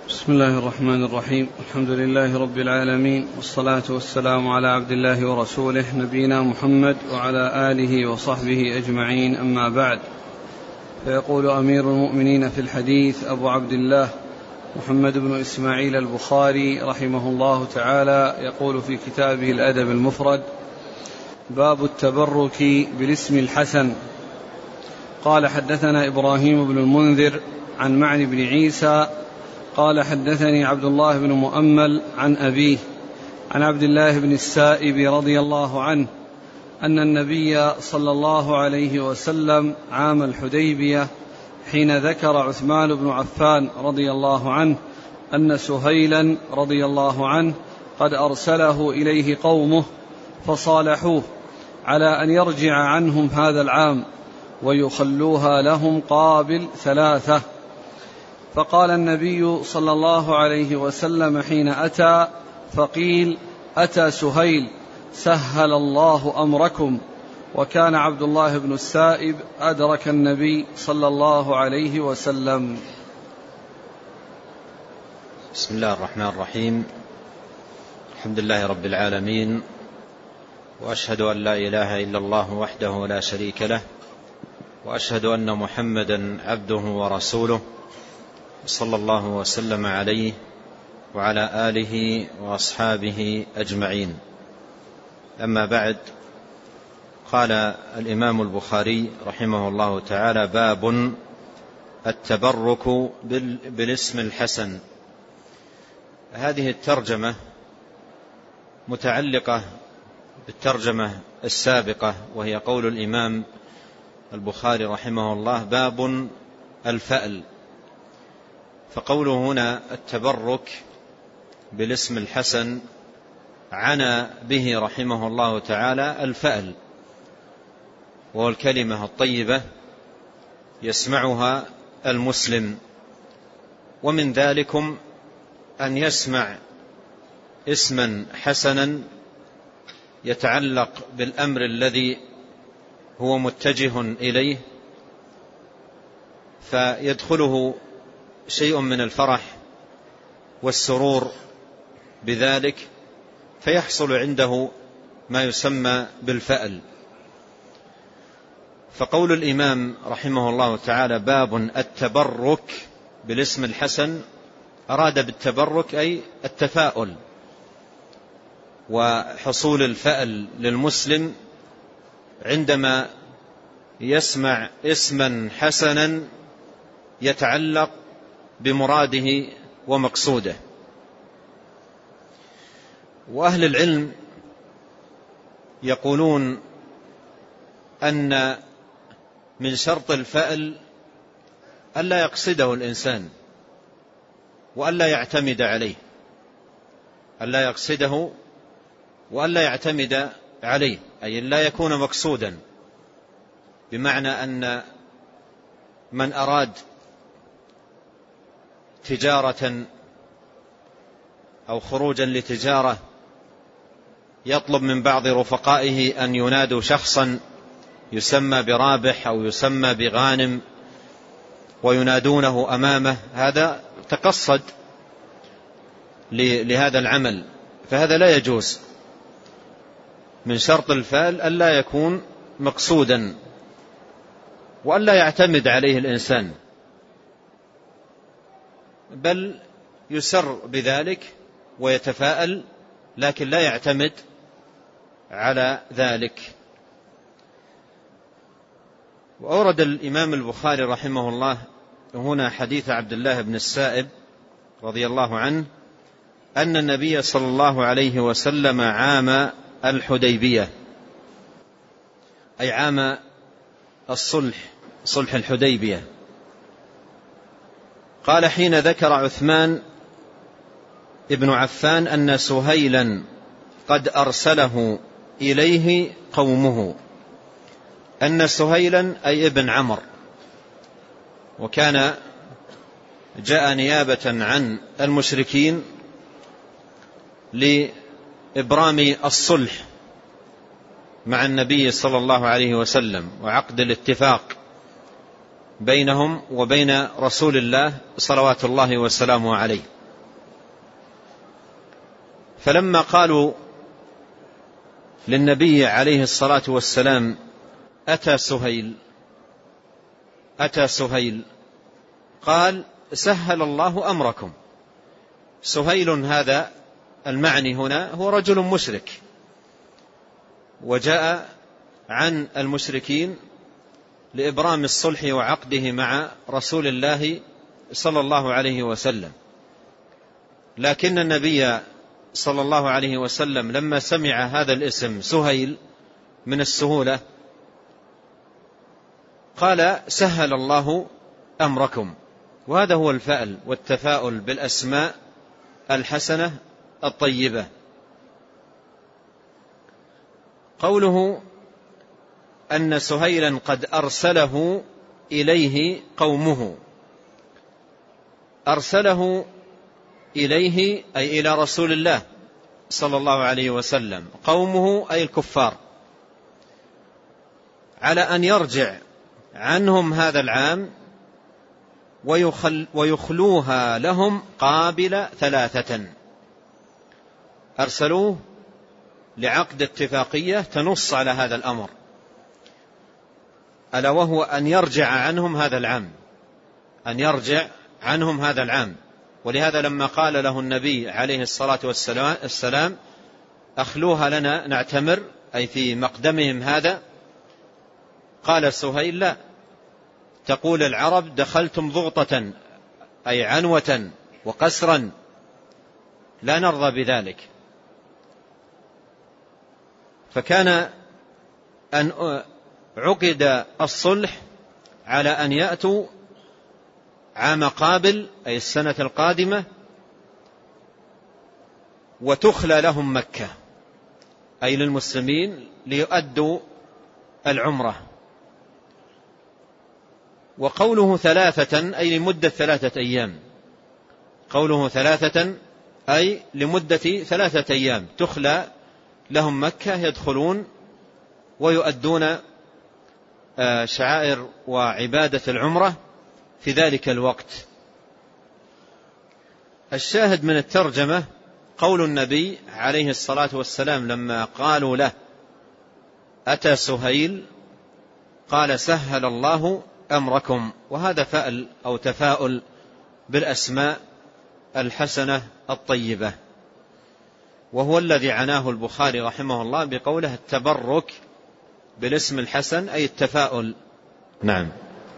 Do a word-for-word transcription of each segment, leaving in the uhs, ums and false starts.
بسم الله الرحمن الرحيم. الحمد لله رب العالمين، والصلاة والسلام على عبد الله ورسوله نبينا محمد وعلى آله وصحبه أجمعين، أما بعد. فيقول أمير المؤمنين في الحديث أبو عبد الله محمد بن إسماعيل البخاري رحمه الله تعالى، يقول في كتابه الأدب المفرد: باب التبرك بالاسم الحسن. قال: حدثنا إبراهيم بن المنذر عن معن بن عيسى قال: حدثني عبد الله بن مؤمل عن أبيه عن عبد الله بن السائب رضي الله عنه أن النبي صلى الله عليه وسلم عام الحديبية حين ذكر عثمان بن عفان رضي الله عنه أن سهيلا رضي الله عنه قد أرسله إليه قومه فصالحوه على أن يرجع عنهم هذا العام ويخلوها لهم قابل ثلاثة. فقال النبي صلى الله عليه وسلم حين أتى فقيل: أتى سهيل سهل الله أمركم. وكان عبد الله بن السائب أدرك النبي صلى الله عليه وسلم. بسم الله الرحمن الرحيم. الحمد لله رب العالمين، وأشهد أن لا إله إلا الله وحده لا شريك له، وأشهد أن محمدا عبده ورسوله، صلى الله وسلم عليه وعلى آله وأصحابه أجمعين. أما بعد، قال الإمام البخاري رحمه الله تعالى: باب التبرك بالاسم الحسن. هذه الترجمة متعلقة بالترجمة السابقة، وهي قول الإمام البخاري رحمه الله: باب الفأل. فقوله هنا التبرك بالاسم الحسن عنى به رحمه الله تعالى الفأل، وهو الكلمة الطيبة يسمعها المسلم، ومن ذلكم أن يسمع اسما حسنا يتعلق بالأمر الذي هو متجه إليه، فيدخله شيء من الفرح والسرور بذلك، فيحصل عنده ما يسمى بالفأل. فقول الإمام رحمه الله تعالى: باب التبرك بالاسم الحسن، أراد بالتبرك أي التفاؤل وحصول الفأل للمسلم عندما يسمع اسما حسنا يتعلق بمراده ومقصوده. وأهل العلم يقولون أن من شرط الفأل ألا يقصده الإنسان وألا يعتمد عليه، ألا يقصده وألا يعتمد عليه، أي لا يكون مقصودا، بمعنى أن من أراد تجارة أو خروجا لتجارة يطلب من بعض رفقائه أن ينادوا شخصا يسمى برابح أو يسمى بغانم وينادونه أمامه، هذا تقصد لهذا العمل، فهذا لا يجوز. من شرط الفأل ألا يكون مقصودا وألا يعتمد عليه الإنسان، بل يسر بذلك ويتفاءل، لكن لا يعتمد على ذلك. وأورد الإمام البخاري رحمه الله هنا حديث عبد الله بن السائب رضي الله عنه أن النبي صلى الله عليه وسلم عام الحديبية، أي عام الصلح، صلح الحديبية، قال: حين ذكر عثمان ابن عفان أن سهيلا قد أرسله إليه قومه. أن سهيلا أي ابن عمر، وكان جاء نيابة عن المشركين لإبرام الصلح مع النبي صلى الله عليه وسلم وعقد الاتفاق بينهم وبين رسول الله صلوات الله وسلامه عليه. فلما قالوا للنبي عليه الصلاة والسلام أتى سهيل أتى سهيل قال سهل الله أمركم. سهيل هذا المعني هنا هو رجل مشرك، وجاء عن المشركين لإبرام الصلح وعقده مع رسول الله صلى الله عليه وسلم، لكن النبي صلى الله عليه وسلم لما سمع هذا الاسم سهيل من السهولة قال سهل الله أمركم. وهذا هو الفأل والتفاؤل بالأسماء الحسنة الطيبة. قوله أن سهيلا قد أرسله إليه قومه، أرسله إليه أي إلى رسول الله صلى الله عليه وسلم، قومه أي الكفار، على أن يرجع عنهم هذا العام ويخل ويخلوها لهم قابل ثلاثة. أرسلوه لعقد اتفاقية تنص على هذا الأمر، ألا وهو أن يرجع عنهم هذا العام، أن يرجع عنهم هذا العام. ولهذا لما قال له النبي عليه الصلاة والسلام أخلوها لنا نعتمر، أي في مقدمهم هذا، قال سهيل لا، تقول العرب دخلتم ضغطة أي عنوة وقسرا، لا نرضى بذلك. فكان أن عقد الصلح على أن يأتوا عام قابل أي السنة القادمة وتخلى لهم مكة أي للمسلمين ليؤدوا العمرة. وقوله ثلاثة أي لمدة ثلاثة أيام، قوله ثلاثة أي لمدة ثلاثة أيام تخلى لهم مكة، يدخلون ويؤدون شعائر وعبادة العمرة في ذلك الوقت. الشاهد من الترجمة قول النبي عليه الصلاة والسلام لما قالوا له أتى سهيل قال سهل الله أمركم. وهذا فأل أو تفاؤل بالأسماء الحسنة الطيبة، وهو الذي عناه البخاري رحمه الله بقوله التبرك بالاسم الحسن أي التفاؤل. نعم.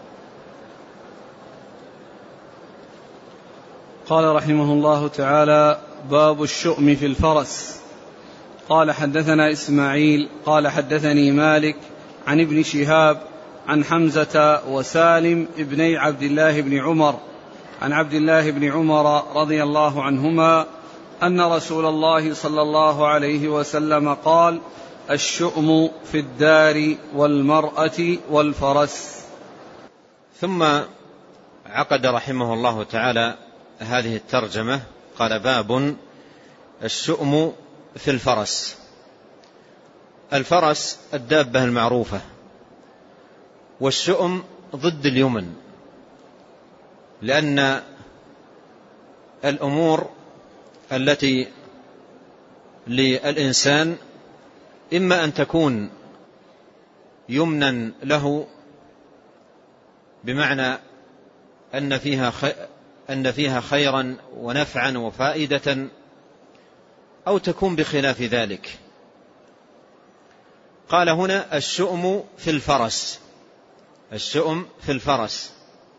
قال رحمه الله تعالى باب الشؤم في الفرس. قال حدثنا إسماعيل قال حدثني مالك عن ابن شهاب عن حمزة وسالم ابني عبد الله بن عمر عن عبد الله بن عمر رضي الله عنهما أن رسول الله صلى الله عليه وسلم قال الشؤم في الدار والمرأة والفرس. ثم عقد رحمه الله تعالى هذه الترجمة قال باب الشؤم في الفرس. الفرس الدابة المعروفة، والشؤم ضد اليمن، لأن الأمور التي للإنسان إما أن تكون يمنا له بمعنى أن فيها أن فيها خيرا ونفعا وفائدة، أو تكون بخلاف ذلك. قال هنا الشؤم في الفرس، الشؤم في الفرس.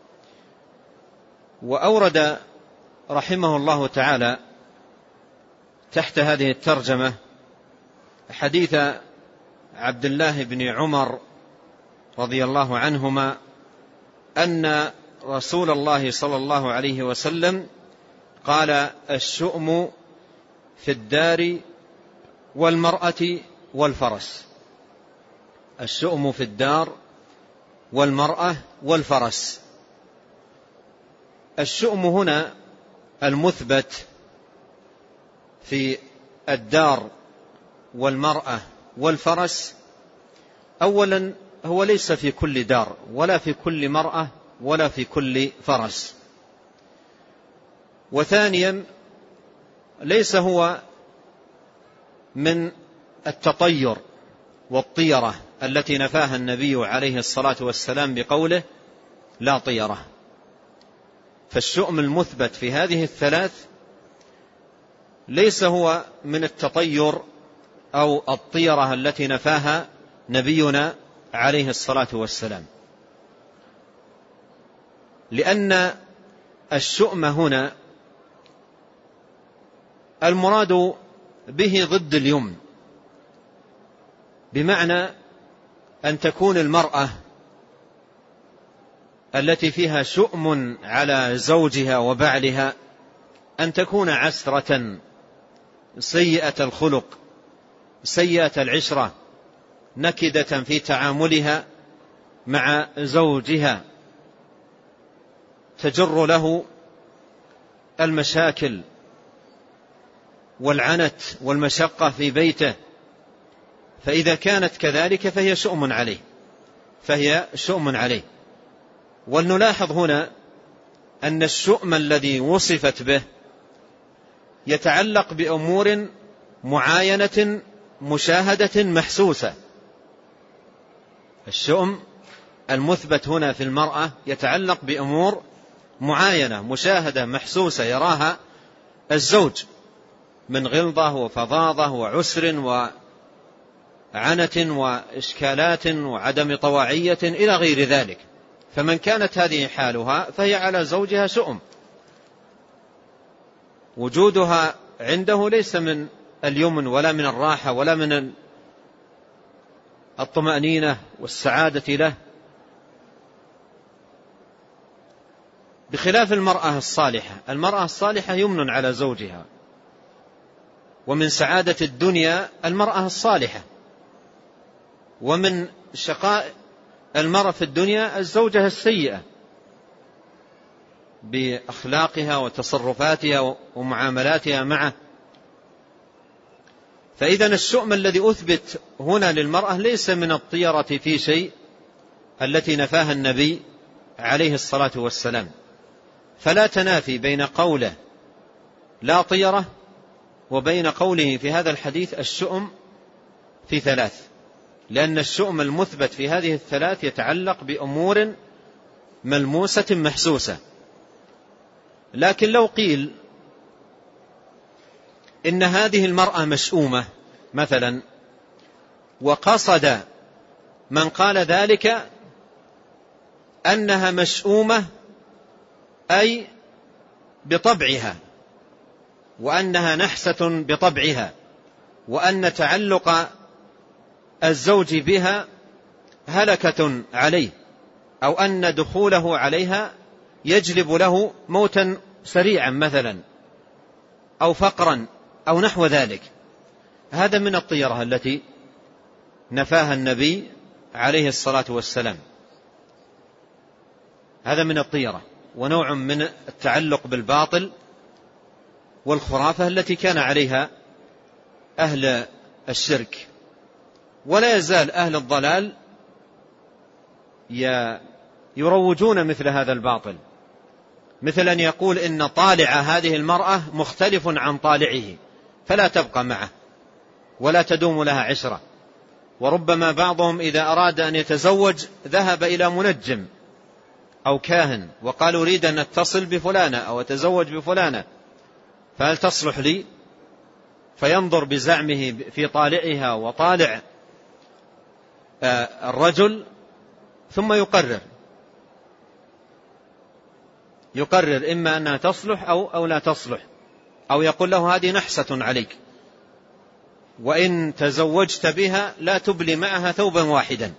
وأورد رحمه الله تعالى تحت هذه الترجمة حديث عبد الله بن عمر رضي الله عنهما أن رسول الله صلى الله عليه وسلم قال الشؤم في الدار والمرأة والفرس. الشؤم في الدار والمرأة والفرس. الشؤم هنا المثبت في الدار والمرأة والفرس أولا هو ليس في كل دار ولا في كل مرأة ولا في كل فرس. وثانيا ليس هو من التطير والطيرة التي نفاها النبي عليه الصلاة والسلام بقوله لا طيرة. فالشؤم المثبت في هذه الثلاث ليس هو من التطير أو الطيرة التي نفاها نبينا عليه الصلاة والسلام، لأن الشؤم هنا المراد به ضد اليمن، بمعنى أن تكون المرأة التي فيها شؤم على زوجها وبعلها أن تكون عسرة سيئة الخلق سيئة العشرة نكدة في تعاملها مع زوجها، تجر له المشاكل والعنت والمشقة في بيته. فإذا كانت كذلك فهي شؤم عليه فهي شؤم عليه. ولنلاحظ هنا أن الشؤم الذي وصفت به يتعلق بأمور معاينة مشاهدة محسوسة. الشؤم المثبت هنا في المرأة يتعلق بأمور معاينة مشاهدة محسوسة يراها الزوج من غلظة وفظاظة وعسر وعنة وإشكالات وعدم طواعية إلى غير ذلك. فمن كانت هذه حالها فهي على زوجها شؤم، وجودها عنده ليس من اليمن ولا من الراحة ولا من الطمأنينة والسعادة له، بخلاف المرأة الصالحة. المرأة الصالحة يمن على زوجها، ومن سعادة الدنيا المرأة الصالحة، ومن شقاء المرأة في الدنيا الزوجة السيئة بأخلاقها وتصرفاتها ومعاملاتها معه. فإذا الشؤم الذي أثبت هنا للمرأة ليس من الطيرة في شيء التي نفاها النبي عليه الصلاة والسلام. فلا تنافي بين قوله لا طيرة وبين قوله في هذا الحديث الشؤم في ثلاث، لأن الشؤم المثبت في هذه الثلاث يتعلق بأمور ملموسة محسوسة. لكن لو قيل إن هذه المرأة مشؤومة مثلا، وقصد من قال ذلك أنها مشؤومة أي بطبعها، وأنها نحسة بطبعها، وأن تعلق الزوج بها هلكة عليه، أو أن دخوله عليها يجلب له موتا سريعا مثلا أو فقرا أو نحو ذلك. هذا من الطيرة التي نفاها النبي عليه الصلاة والسلام. هذا من الطيرة ونوع من التعلق بالباطل والخرافة التي كان عليها أهل الشرك. ولا يزال أهل الضلال يروجون مثل هذا الباطل، مثل أن يقول إن طالع هذه المرأة مختلف عن طالعه فلا تبقى معه ولا تدوم لها عشرة. وربما بعضهم إذا أراد أن يتزوج ذهب إلى منجم أو كاهن وقال أريد أن أتصل بفلانة أو أتزوج بفلانة، فهل تصلح لي؟ فينظر بزعمه في طالعها وطالع الرجل ثم يقرر يقرر إما أنها تصلح أو, أو لا تصلح، أو يقول له هذه نحسة عليك، وإن تزوجت بها لا تبلي معها ثوبا واحدا،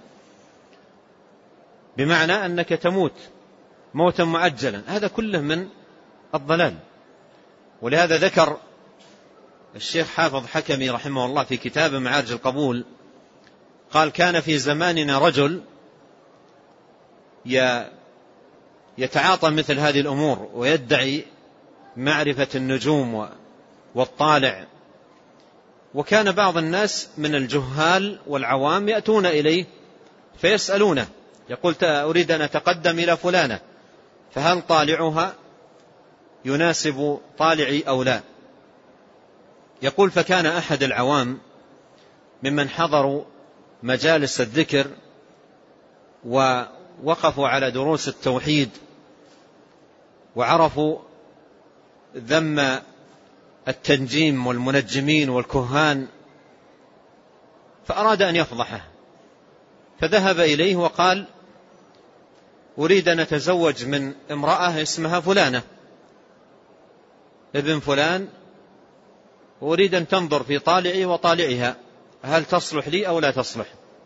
بمعنى أنك تموت موتا معجلا. هذا كله من الضلال. ولهذا ذكر الشيخ حافظ حكمي رحمه الله في كتاب معارج القبول، قال كان في زماننا رجل يتعاطى مثل هذه الأمور ويدعي معرفة النجوم والطالع، وكان بعض الناس من الجهال والعوام يأتون إليه فيسألونه، يقول أريد أن أتقدم إلى فلانة فهل طالعها يناسب طالعي أو لا؟ يقول: فكان أحد العوام ممن حضروا مجالس الذكر ووقفوا على دروس التوحيد وعرفوا ذم التنجيم والمنجمين والكهان، فأراد أن يفضحه، فذهب إليه وقال: أريد أن أتزوج من امرأة اسمها فلانة ابن فلان، أريد أن تنظر في طالعي وطالعها هل تصلح لي أو لا تصلح.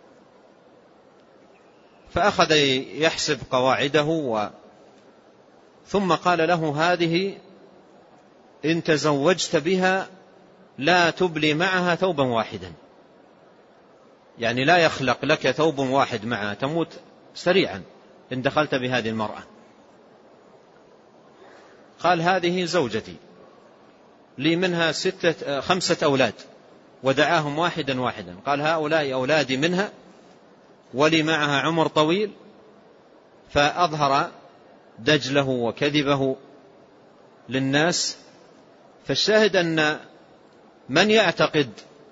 فأخذ يحسب قواعده و... ثم قال له: هذه إن تزوجت بها لا تبلي معها ثوبا واحدا، يعني لا يخلق لك ثوب واحد معها، تموت سريعا إن دخلت بهذه المرأة. قال: هذه زوجتي لي منها ستة خمسة أولاد، ودعاهم واحدا واحدا، قال: هؤلاء أولادي منها ولي معها عمر طويل. فأظهر دجله وكذبه للناس. فالشاهد أن من يعتقد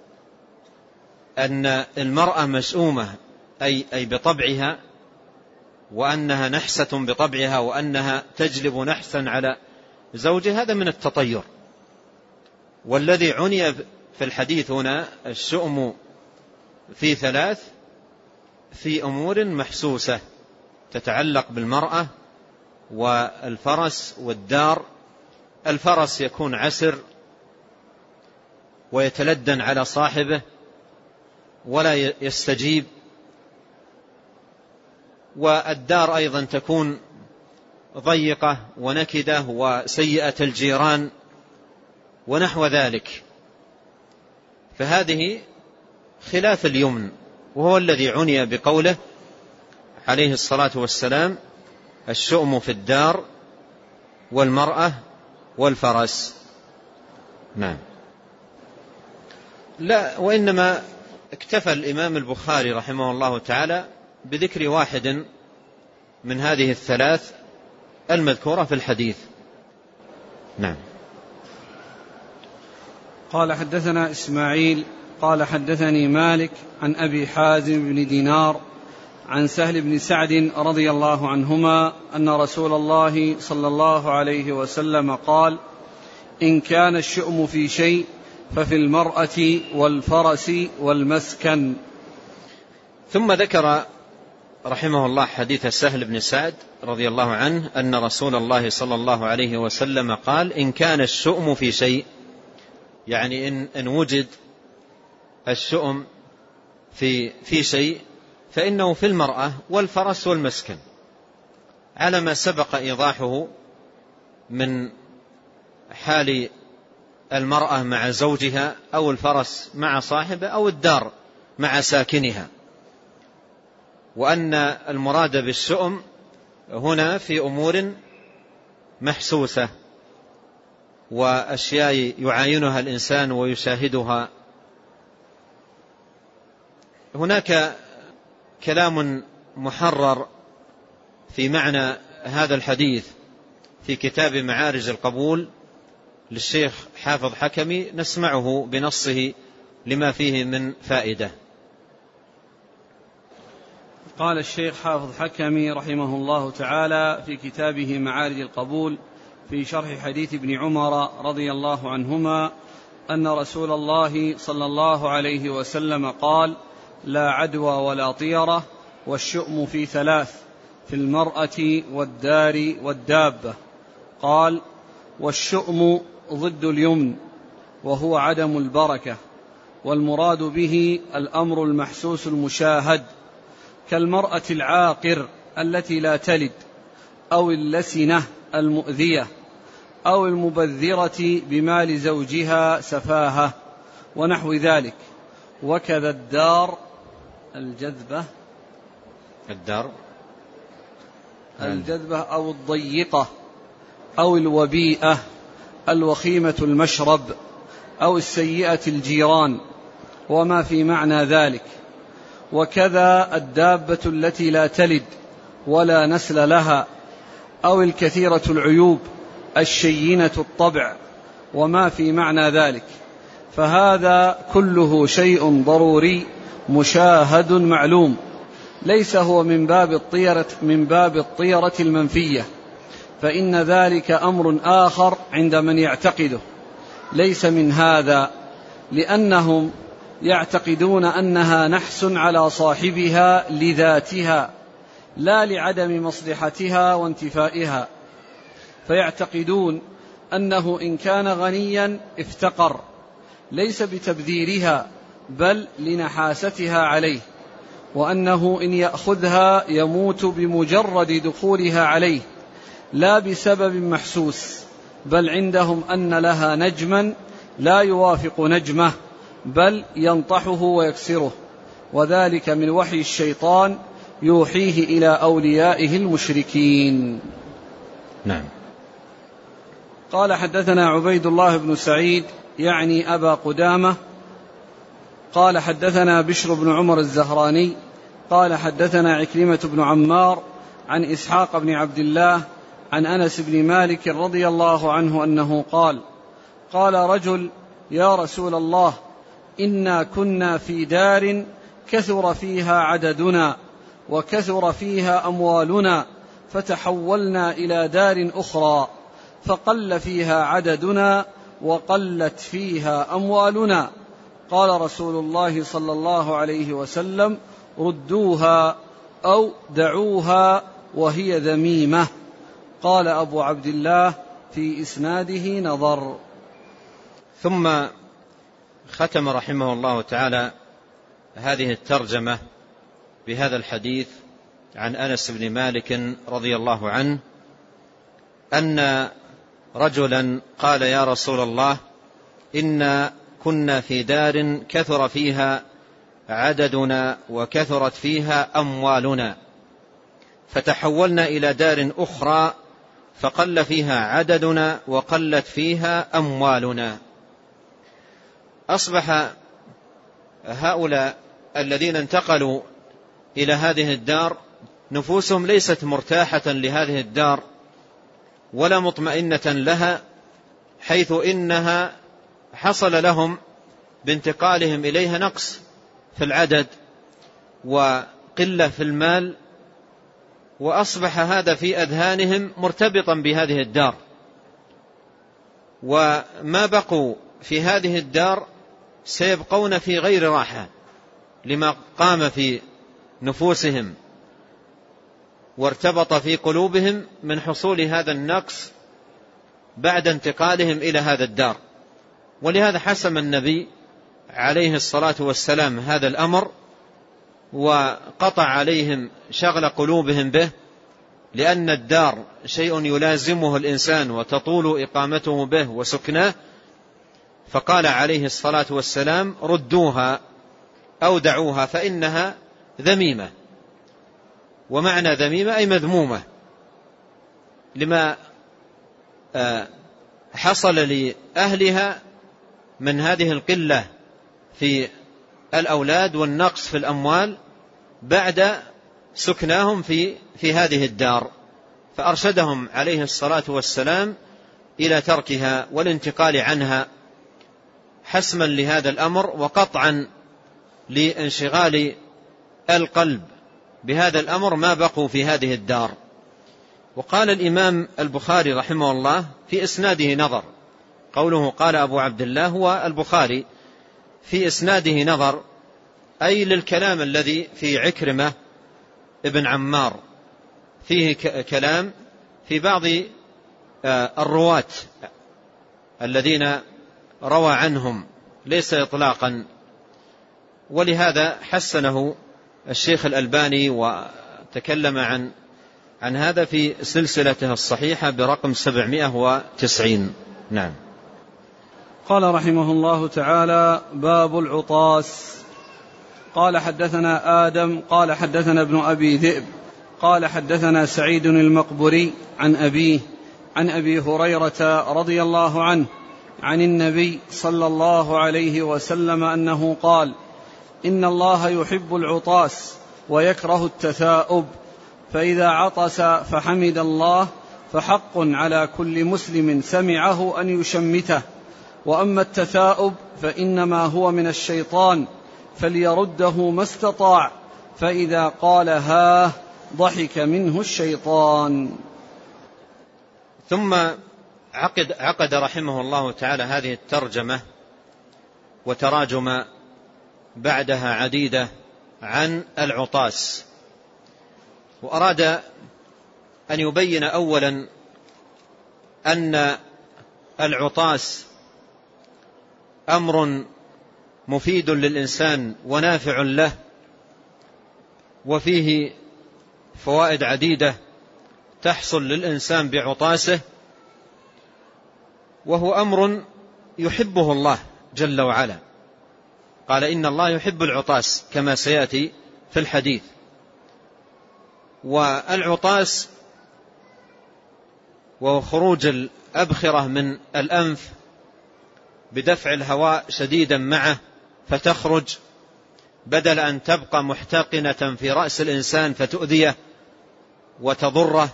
أن المرأة مسؤومة أي, أي بطبعها، وأنها نحسة بطبعها، وأنها تجلب نحسا على زوجها، هذا من التطير. والذي عني في الحديث هنا الشؤم في ثلاث، في أمور محسوسة تتعلق بالمرأة والفرس والدار. الفرس يكون عسر ويتلدن على صاحبه ولا يستجيب، والدار أيضا تكون ضيقة ونكدة وسيئة الجيران ونحو ذلك. فهذه خلاف اليمن، وهو الذي عني بقوله عليه الصلاة والسلام: الشؤم في الدار والمرأة والفرس. نعم. لا، وإنما اكتفى الإمام البخاري رحمه الله تعالى بذكر واحد من هذه الثلاث المذكورة في الحديث. نعم. قال: حدثنا إسماعيل قال: حدثني مالك عن أبي حازم بن دينار عن سهل بن سعد رضي الله عنهما أن رسول الله صلى الله عليه وسلم قال: إن كان الشؤم في شيء ففي المرأة والفرس والمسكن. ثم ذكر رحمه الله حديث سهل بن سعد رضي الله عنه أن رسول الله صلى الله عليه وسلم قال: إن كان الشؤم في شيء، يعني إن, إن وجد الشؤم في, في شيء فإنه في المرأة والفرس والمسكن، على ما سبق إيضاحه من حال المرأة مع زوجها، أو الفرس مع صاحبه، أو الدار مع ساكنها. وأن المراد بالشؤم هنا في أمور محسوسة وأشياء يعاينها الإنسان ويشاهدها. هناك كلام محرر في معنى هذا الحديث في كتاب معارج القبول للشيخ حافظ حكمي، نسمعه بنصه لما فيه من فائدة. قال الشيخ حافظ حكمي رحمه الله تعالى في كتابه معارج القبول في شرح حديث ابن عمر رضي الله عنهما أن رسول الله صلى الله عليه وسلم قال: لا عدوى ولا طيرة، والشؤم في ثلاث: في المرأة والدار والدابة. قال: والشؤم ضد اليمن، وهو عدم البركة، والمراد به الأمر المحسوس المشاهد، كالمرأة العاقر التي لا تلد، أو اللسنة المؤذية، أو المبذرة بمال زوجها سفاهة، ونحو ذلك. وكذا الدار الجذبة الدار الجذبة أو الضيقة، أو الوبيئة الوخيمة المشرب، أو السيئة الجيران، وما في معنى ذلك. وكذا الدابة التي لا تلد ولا نسل لها، أو الكثيرة العيوب الشينة الطبع، وما في معنى ذلك. فهذا كله شيء ضروري مشاهد معلوم، ليس هو من باب الطيرة من باب الطيرة المنفية، فإن ذلك أمر آخر عند من يعتقده، ليس من هذا، لأنهم يعتقدون أنها نحس على صاحبها لذاتها لا لعدم مصلحتها وانتفائها، فيعتقدون أنه إن كان غنيا افتقر، ليس بتبذيرها بل لنحاستها عليه، وأنه إن يأخذها يموت بمجرد دخولها عليه لا بسبب محسوس، بل عندهم أن لها نجما لا يوافق نجمه بل ينطحه ويكسره، وذلك من وحي الشيطان يوحيه إلى أوليائه المشركين. نعم. قال حدثنا عبيد الله بن سعيد يعني أبا قدامة قال حدثنا بشر بن عمر الزهراني قال حدثنا عكرمة بن عمار عن إسحاق بن عبد الله عن أنس بن مالك رضي الله عنه أنه قال: قال رجل: يا رسول الله، إنا كنا في دار كثر فيها عددنا وكثر فيها أموالنا، فتحولنا إلى دار أخرى فقل فيها عددنا وقلت فيها أموالنا. قال رسول الله صلى الله عليه وسلم: ردوها أو دعوها وهي ذميمة. قال أبو عبد الله: في إسناده نظر. ثم ختم رحمه الله تعالى هذه الترجمة بهذا الحديث عن أنس بن مالك رضي الله عنه أن رجلا قال: يا رسول الله، إنا كنا في دار كثر فيها عددنا وكثرت فيها أموالنا، فتحولنا إلى دار أخرى فقل فيها عددنا وقلت فيها أموالنا. أصبح هؤلاء الذين انتقلوا إلى هذه الدار نفوسهم ليست مرتاحة لهذه الدار ولا مطمئنة لها، حيث إنها حصل لهم بانتقالهم إليها نقص في العدد وقلة في المال، وأصبح هذا في أذهانهم مرتبطا بهذه الدار، وما بقوا في هذه الدار سيبقون في غير راحة لما قام في نفوسهم وارتبط في قلوبهم من حصول هذا النقص بعد انتقالهم إلى هذا الدار. ولهذا حسم النبي عليه الصلاة والسلام هذا الأمر وقطع عليهم شغل قلوبهم به، لأن الدار شيء يلازمه الإنسان وتطول إقامته به وسكناه، فقال عليه الصلاة والسلام: ردوها أو دعوها فإنها ذميمة. ومعنى ذميمة أي مذمومة، لما حصل لأهلها من هذه القلة في الأولاد والنقص في الأموال بعد سكناهم في في هذه الدار، فأرشدهم عليه الصلاة والسلام إلى تركها والانتقال عنها حسما لهذا الأمر وقطعا لانشغال القلب بهذا الأمر ما بقوا في هذه الدار. وقال الإمام البخاري رحمه الله: في إسناده نظر. قوله قال أبو عبد الله هو البخاري، في إسناده نظر أي للكلام الذي في عكرمة ابن عمار، فيه كلام في بعض الرواة الذين روى عنهم ليس إطلاقا، ولهذا حسنه الشيخ الألباني وتكلم عن عن هذا في سلسلته الصحيحة برقم سبعمائة وتسعين. نعم. قال رحمه الله تعالى: باب العطاس. قال حدثنا آدم قال حدثنا ابن أبي ذئب قال حدثنا سعيد المقبري عن أبيه عن أبي هريرة رضي الله عنه عن النبي صلى الله عليه وسلم أنه قال: إن الله يحب العطاس ويكره التثاؤب، فإذا عطس فحمد الله فحق على كل مسلم سمعه أن يشمته، وأما التثاؤب فإنما هو من الشيطان فليرده ما استطاع، فإذا قال هاه ضحك منه الشيطان. ثم عقد, عقد رحمه الله تعالى هذه الترجمة وتراجم بعدها عديدة عن العطاس، وأراد أن يبين أولا أن العطاس أمر مفيد للإنسان ونافع له، وفيه فوائد عديدة تحصل للإنسان بعطاسه، وهو أمر يحبه الله جل وعلا. قال إن الله يحب العطاس كما سيأتي في الحديث. والعطاس وهو خروج الأبخرة من الأنف بدفع الهواء شديدا معه فتخرج، بدل أن تبقى محتقنة في رأس الإنسان فتؤذيه وتضره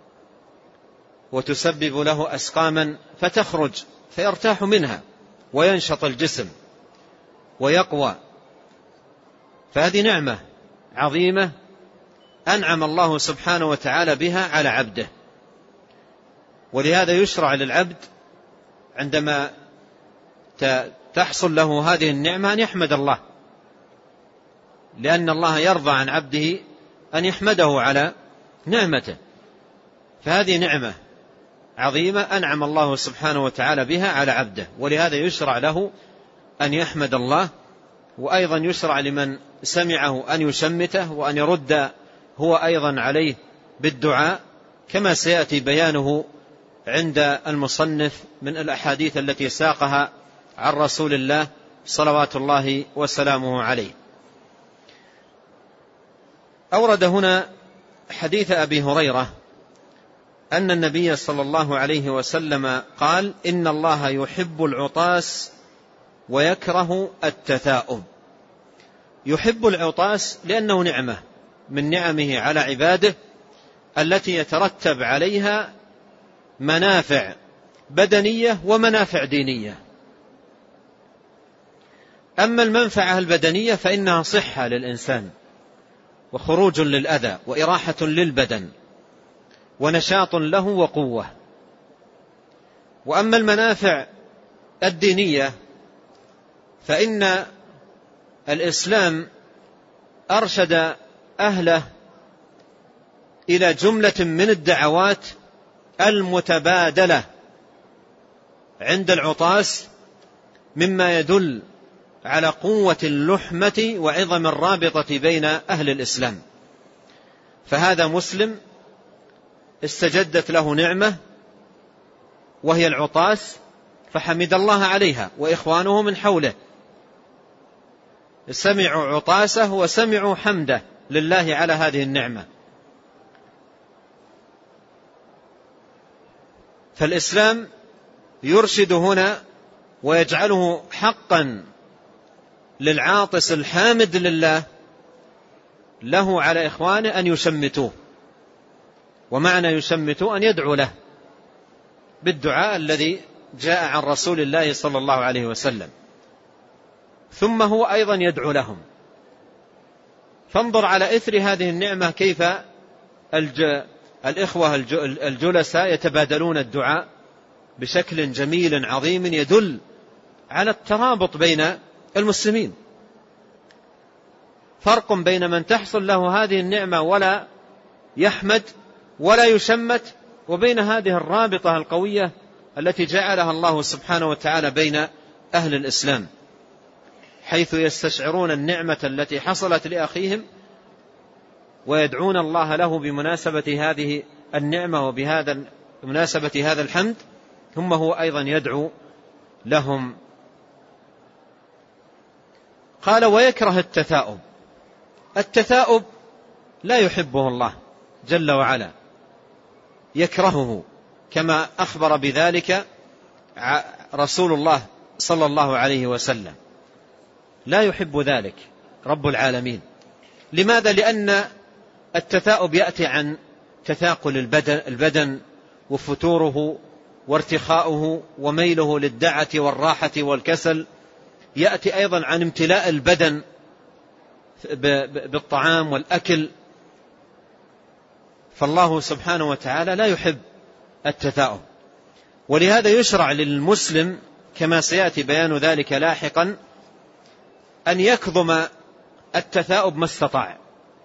وتسبب له أسقاما، فتخرج فيرتاح منها وينشط الجسم ويقوى. فهذه نعمة عظيمة أنعم الله سبحانه وتعالى بها على عبده، ولهذا يشرع للعبد عندما تحصل له هذه النعمة أن يحمد الله، لأن الله يرضى عن عبده أن يحمده على نعمته. فهذه نعمة عظيمة أنعم الله سبحانه وتعالى بها على عبده، ولهذا يشرع له أن يحمد الله. وأيضا يشرع لمن سمعه أن يشمته وأن يرد هو أيضا عليه بالدعاء، كما سيأتي بيانه عند المصنف من الأحاديث التي ساقها عن رسول الله صلوات الله وسلامه عليه. أورد هنا حديث أبي هريرة أن النبي صلى الله عليه وسلم قال إن الله يحب العطاس ويكره التثاؤب. يحب العطاس لأنه نعمة من نعمه على عباده التي يترتب عليها منافع بدنية ومنافع دينية. أما المنفعة البدنية فإنها صحة للإنسان وخروج للأذى وإراحة للبدن ونشاط له وقوة. وأما المنافع الدينية فإن الإسلام أرشد أهله إلى جملة من الدعوات المتبادلة عند العطاس، مما يدل على قوة اللحمة وعظم الرابطة بين أهل الإسلام. فهذا مسلم استجدت له نعمة وهي العطاس فحمد الله عليها، وإخوانه من حوله سمعوا عطاسه وسمعوا حمده لله على هذه النعمة. فالإسلام يرشد هنا ويجعله حقا للعاطس الحامد لله له على إخوانه أن يشمتوه. ومعنى يشمتوه أن يدعو له بالدعاء الذي جاء عن رسول الله صلى الله عليه وسلم، ثم هو أيضا يدعو لهم. فانظر على إثر هذه النعمة كيف الج... الإخوة الجلساء يتبادلون الدعاء بشكل جميل عظيم يدل على الترابط بين المسلمين. فرق بين من تحصل له هذه النعمة ولا يحمد ولا يشمت، وبين هذه الرابطة القوية التي جعلها الله سبحانه وتعالى بين أهل الإسلام، حيث يستشعرون النعمة التي حصلت لأخيهم ويدعون الله له بمناسبة هذه النعمة وبهذا مناسبة هذا الحمد، ثم هو أيضا يدعو لهم. قال ويكره التثاؤب. التثاؤب لا يحبه الله جل وعلا، يكرهه كما أخبر بذلك رسول الله صلى الله عليه وسلم. لا يحب ذلك رب العالمين. لماذا؟ لأن التثاؤب يأتي عن تثاقل البدن, البدن وفتوره وارتخاؤه وميله للدعة والراحة والكسل، يأتي أيضا عن امتلاء البدن بالطعام والأكل. فالله سبحانه وتعالى لا يحب التثاؤب، ولهذا يشرع للمسلم كما سيأتي بيان ذلك لاحقا أن يكظم التثاؤب ما استطاع،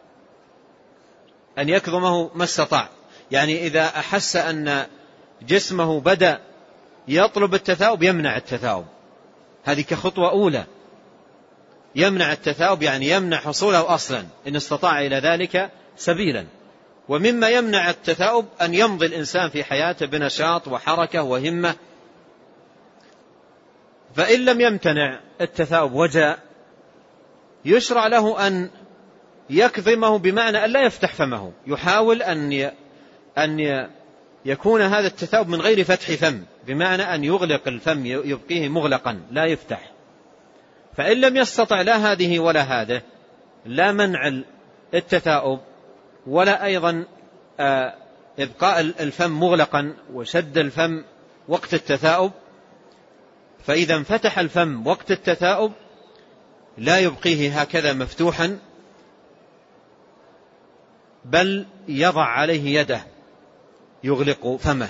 أن يكظمه ما استطاع. يعني إذا أحس أن جسمه بدأ يطلب التثاؤب يمنع التثاؤب، هذه كخطوة أولى. يمنع التثاؤب يعني يمنع حصوله أصلا إن استطاع إلى ذلك سبيلا. ومما يمنع التثاؤب أن يمضي الإنسان في حياته بنشاط وحركة وهمة. فإن لم يمتنع التثاؤب وجاء، يشرع له أن يكظمه بمعنى أن لا يفتح فمه، يحاول أن أن يكون هذا التثاؤب من غير فتح فم، بمعنى أن يغلق الفم يبقيه مغلقا لا يفتح. فإن لم يستطع لا هذه ولا هذا، لا منع التثاؤب ولا أيضا إبقاء الفم مغلقا وشد الفم وقت التثاؤب، فإذا انفتح الفم وقت التثاؤب لا يبقيه هكذا مفتوحا، بل يضع عليه يده يغلق فمه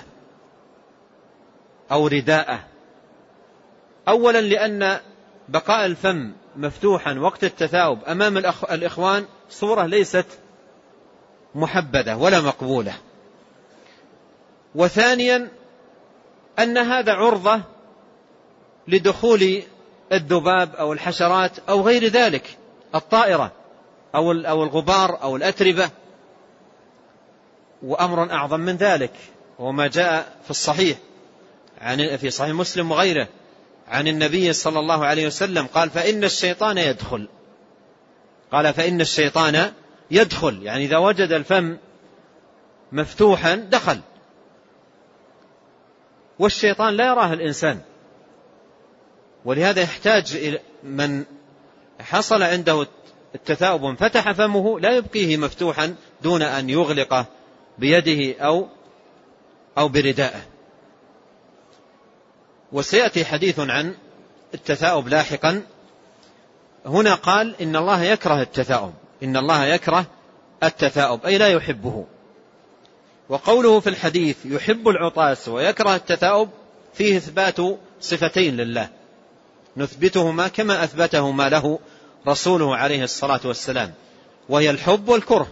أو رداءه. أولا لأن بقاء الفم مفتوحا وقت التثاؤب أمام الإخوان صورة ليست محبذة ولا مقبولة. وثانيا أن هذا عرضة لدخول الذباب أو الحشرات أو غير ذلك، الطائرة أو الغبار أو الأتربة. وأمر أعظم من ذلك وما جاء في الصحيح عن في صحيح مسلم وغيره عن النبي صلى الله عليه وسلم قال فإن الشيطان يدخل، قال فإن الشيطان يدخل، يعني إذا وجد الفم مفتوحا دخل. والشيطان لا يراه الإنسان، ولهذا يحتاج إلى من حصل عنده التثاؤب وانفتح فمه لا يبقيه مفتوحا دون أن يغلقه بيده أو أو بردائه. وسيأتي حديث عن التثاؤب لاحقا. هنا قال إن الله يكره التثاؤب، إن الله يكره التثاؤب أي لا يحبه. وقوله في الحديث يحب العطاس ويكره التثاؤب فيه إثبات صفتين لله نثبتهما كما أثبتهما له رسوله عليه الصلاة والسلام، وهي الحب والكره.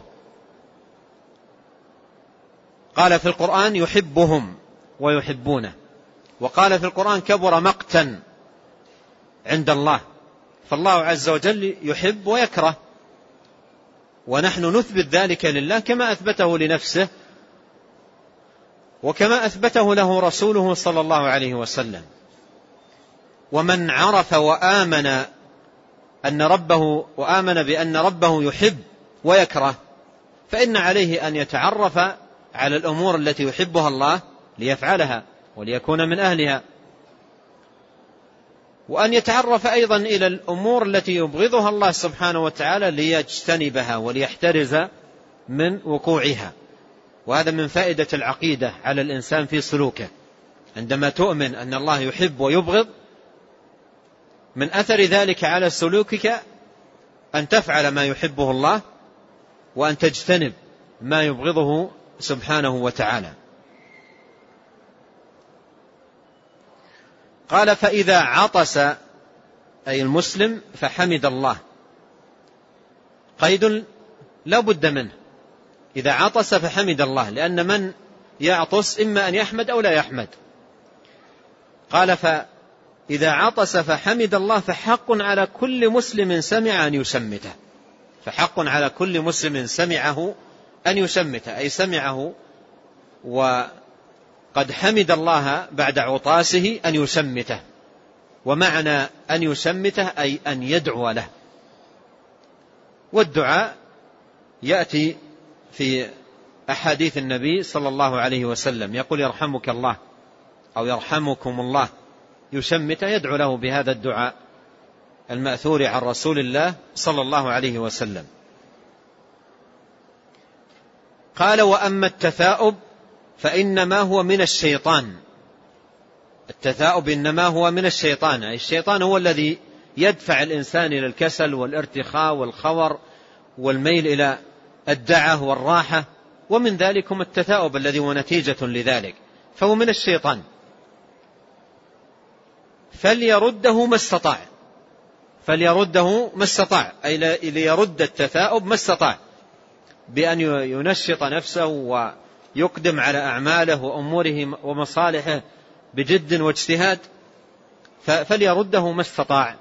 قال في القرآن يحبهم ويحبونه، وقال في القرآن كبر مقتا عند الله. فالله عز وجل يحب ويكره، ونحن نثبت ذلك لله كما أثبته لنفسه وكما أثبته له رسوله صلى الله عليه وسلم. ومن عرف وآمن أن ربه وآمن بأن ربه يحب ويكره فإن عليه أن يتعرف على الأمور التي يحبها الله ليفعلها وليكون من أهلها، وأن يتعرف أيضا إلى الأمور التي يبغضها الله سبحانه وتعالى ليجتنبها وليحترز من وقوعها. وهذا من فائدة العقيدة على الإنسان في سلوكه. عندما تؤمن أن الله يحب ويبغض، من أثر ذلك على سلوكك أن تفعل ما يحبه الله وأن تجتنب ما يبغضه سبحانه وتعالى. قال فإذا عطس أي المسلم فحمد الله، قيد لا بد منه، إذا عطس فحمد الله، لأن من يعطس إما أن يحمد أو لا يحمد. قال فإذا عطس فحمد الله فحق على كل مسلم سمع أن يشمته، فحق على كل مسلم سمعه أن يشمته، أي سمعه وقد حمد الله بعد عطاسه أن يشمته. ومعنى أن يشمته أي أن يدعو له. والدعاء يأتي في أحاديث النبي صلى الله عليه وسلم، يقول يرحمك الله أو يرحمكم الله، يشمت يدعو له بهذا الدعاء المأثور عن رسول الله صلى الله عليه وسلم. قال وأما التثاؤب فإنما هو من الشيطان، التثاؤب إنما هو من الشيطان، أي الشيطان هو الذي يدفع الإنسان إلى الكسل والارتخاء والخور والميل إلى الدعة والراحة، ومن ذلكم التثاؤب الذي هو نتيجة لذلك، فهو من الشيطان. فليرده ما استطاع، فليرده ما استطاع، أي ليرد التثاؤب ما استطاع، بأن ينشط نفسه ويقدم على أعماله وأموره ومصالحه بجد واجتهاد، فليرده ما استطاع.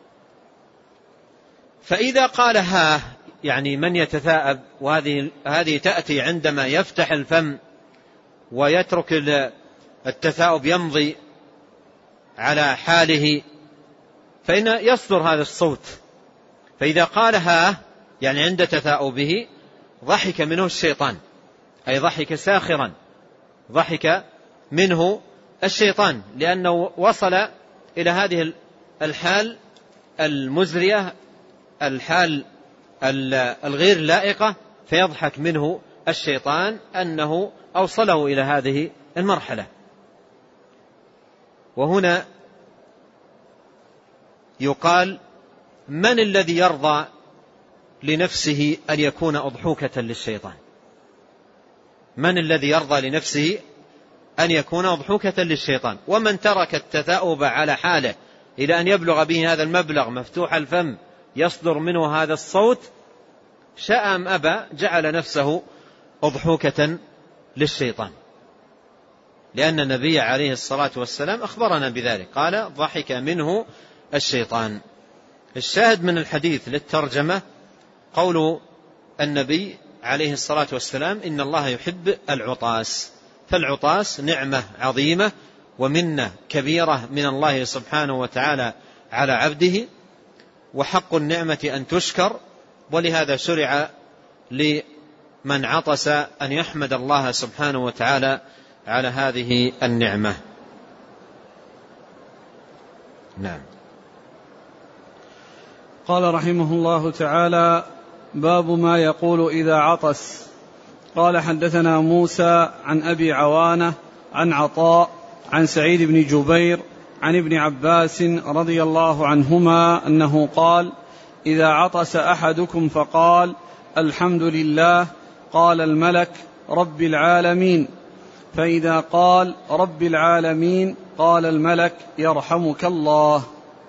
فإذا قال ها، يعني من يتثاءب، وهذه هذه تأتي عندما يفتح الفم ويترك التثاؤب يمضي على حاله، فإن يصدر هذا الصوت. فإذا قال ها، يعني عند تثاؤبه، ضحك منه الشيطان، أي ضحك ساخرا، ضحك منه الشيطان، لأنه وصل إلى هذه الحال المزرية، الحال الغير لائقة، فيضحك منه الشيطان أنه أوصله إلى هذه المرحلة. وهنا يقال: من الذي يرضى لنفسه أن يكون أضحوكة للشيطان؟ من الذي يرضى لنفسه أن يكون أضحوكة للشيطان؟ ومن ترك التثاؤب على حاله إلى أن يبلغ به هذا المبلغ مفتوح الفم يصدر منه هذا الصوت، شاء أم أبى جعل نفسه أضحوكة للشيطان، لأن النبي عليه الصلاة والسلام أخبرنا بذلك، قال: ضحك منه الشيطان. الشاهد من الحديث للترجمة قول النبي عليه الصلاة والسلام: إن الله يحب العطاس. فالعطاس نعمة عظيمة ومنة كبيرة من الله سبحانه وتعالى على عبده، وحق النعمة أن تشكر، ولهذا شرع لمن عطس أن يحمد الله سبحانه وتعالى على هذه النعمة. نعم. قال رحمه الله تعالى: باب ما يقول إذا عطس. قال: حدثنا موسى عن أبي عوانة عن عطاء عن سعيد بن جبير عن ابن عباس رضي الله عنهما أنه قال: إذا عطس أحدكم فقال: الحمد لله، قال الملك: رب العالمين. فإذا قال: رب العالمين، قال الملك: يرحمك الله.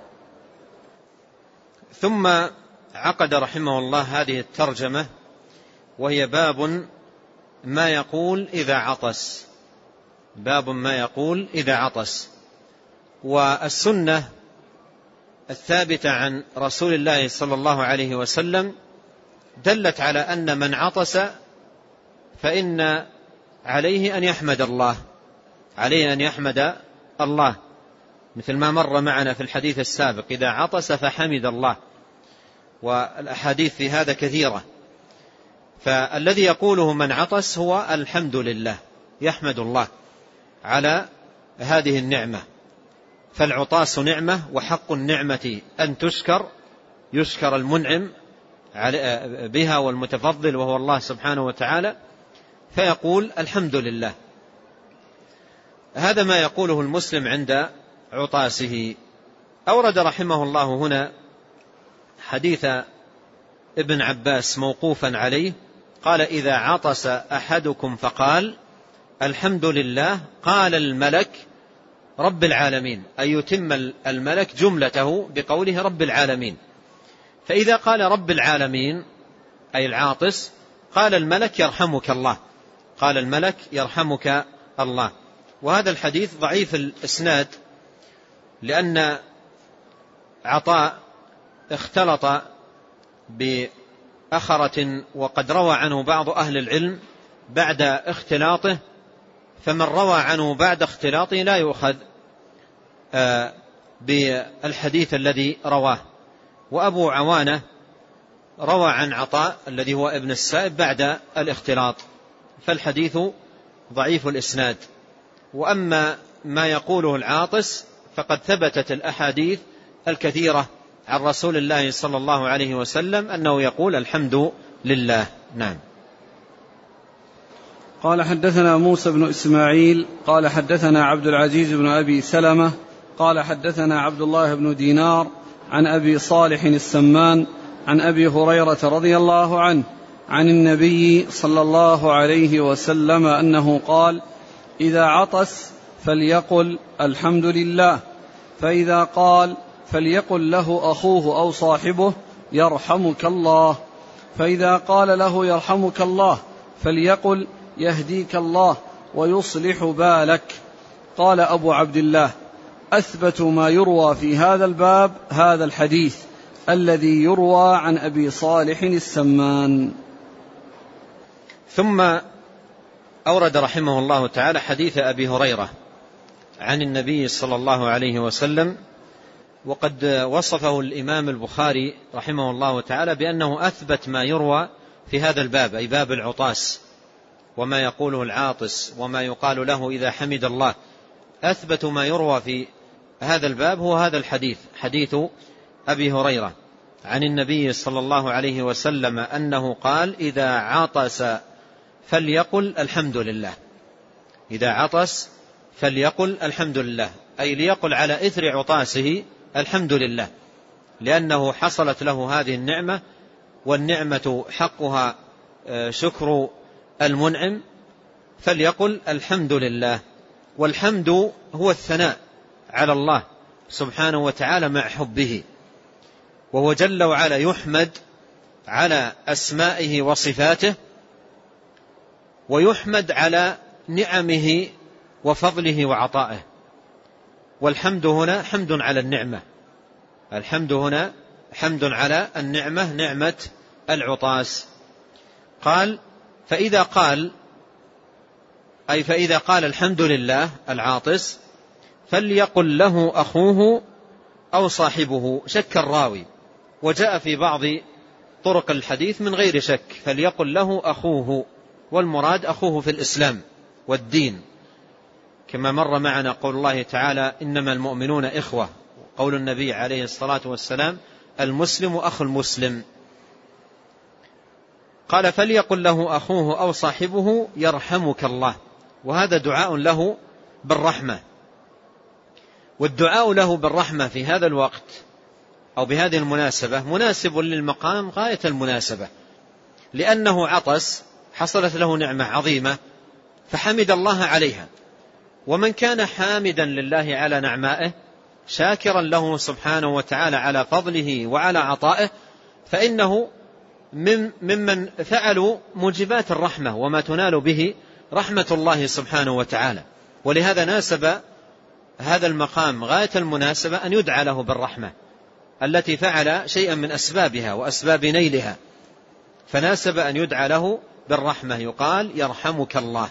ثم عقد رحمه الله هذه الترجمة، وهي باب ما يقول إذا عطس. باب ما يقول إذا عطس. والسنة الثابتة عن رسول الله صلى الله عليه وسلم دلت على أن من عطس فإن عليه أن يحمد الله، عليه أن يحمد الله، مثل ما مر معنا في الحديث السابق: إذا عطس فحمد الله. والأحاديث في هذا كثيرة. فالذي يقوله من عطس هو الحمد لله، يحمد الله على هذه النعمة. فالعطاس نعمة، وحق النعمة أن تشكر، يشكر المنعم بها والمتفضل وهو الله سبحانه وتعالى، فيقول الحمد لله. هذا ما يقوله المسلم عند عطاسه. أورد رحمه الله هنا حديث ابن عباس موقوفا عليه، قال: إذا عطس أحدكم فقال: الحمد لله، قال الملك: رب العالمين، أي يتم الملك جملته بقوله رب العالمين. فإذا قال رب العالمين أي العاطس، قال الملك: يرحمك الله، قال الملك: يرحمك الله. وهذا الحديث ضعيف الإسناد، لأن عطاء اختلط بأخرة، وقد روى عنه بعض أهل العلم بعد اختلاطه، فمن روى عنه بعد اختلاطه لا يؤخذ بالحديث الذي رواه. وأبو عوانة روى عن عطاء الذي هو ابن السائب بعد الاختلاط، فالحديث ضعيف الإسناد. وأما ما يقوله العاطس فقد ثبتت الأحاديث الكثيرة عن رسول الله صلى الله عليه وسلم أنه يقول الحمد لله. نعم. قال حدثنا موسى بن إسماعيل قال حدثنا عبد العزيز بن أبي سلمة قال حدثنا عبد الله بن دينار عن أبي صالح السمان عن أبي هريرة رضي الله عنه عن النبي صلى الله عليه وسلم أنه قال: إذا عطس فليقل الحمد لله، فإذا قال فليقل له أخوه أو صاحبه يرحمك الله، فإذا قال له يرحمك الله فليقل يهديك الله ويصلح بالك. قال أبو عبد الله: أثبت ما يروى في هذا الباب هذا الحديث الذي يروى عن أبي صالح السمان. ثم أورد رحمه الله تعالى حديث أبي هريرة عن النبي صلى الله عليه وسلم، وقد وصفه الإمام البخاري رحمه الله تعالى بأنه أثبت ما يروى في هذا الباب، أي باب العطاس وما يقوله العاطس وما يقال له إذا حمد الله. أثبت ما يروى في هذا الباب هو هذا الحديث، حديث أبي هريرة عن النبي صلى الله عليه وسلم أنه قال: إذا عطس فليقل الحمد لله. إذا عطس فليقل الحمد لله، أي ليقل على إثر عطاسه الحمد لله، لأنه حصلت له هذه النعمة، والنعمة حقها شكر المنعم، فليقل الحمد لله. والحمد هو الثناء على الله سبحانه وتعالى مع حبه، وهو جل وعلا يحمد على أسمائه وصفاته، ويحمد على نعمه وفضله وعطائه. والحمد هنا حمد على النعمة، الحمد هنا حمد على النعمة، نعمة العطاس. قال: فإذا قال، أي فإذا قال الحمد لله العاطس فليقل له أخوه أو صاحبه. شك الراوي، وجاء في بعض طرق الحديث من غير شك فليقل له أخوه، والمراد أخوه في الإسلام والدين، كما مر معنا قول الله تعالى: إنما المؤمنون إخوة، قول النبي عليه الصلاة والسلام: المسلم أخو المسلم. قال: فليقل له أخوه أو صاحبه يرحمك الله، وهذا دعاء له بالرحمة. والدعاء له بالرحمة في هذا الوقت أو بهذه المناسبة مناسب للمقام غاية المناسبة، لأنه عطس، حصلت له نعمة عظيمة فحمد الله عليها، ومن كان حامدا لله على نعمائه شاكرا له سبحانه وتعالى على فضله وعلى عطائه، فإنه ممن فعلوا موجبات الرحمة وما تنال به رحمة الله سبحانه وتعالى. ولهذا ناسب هذا المقام غاية المناسبة أن يدعى له بالرحمة التي فعل شيئا من أسبابها وأسباب نيلها، فناسب أن يدعى له بالرحمة، يقال يرحمك الله.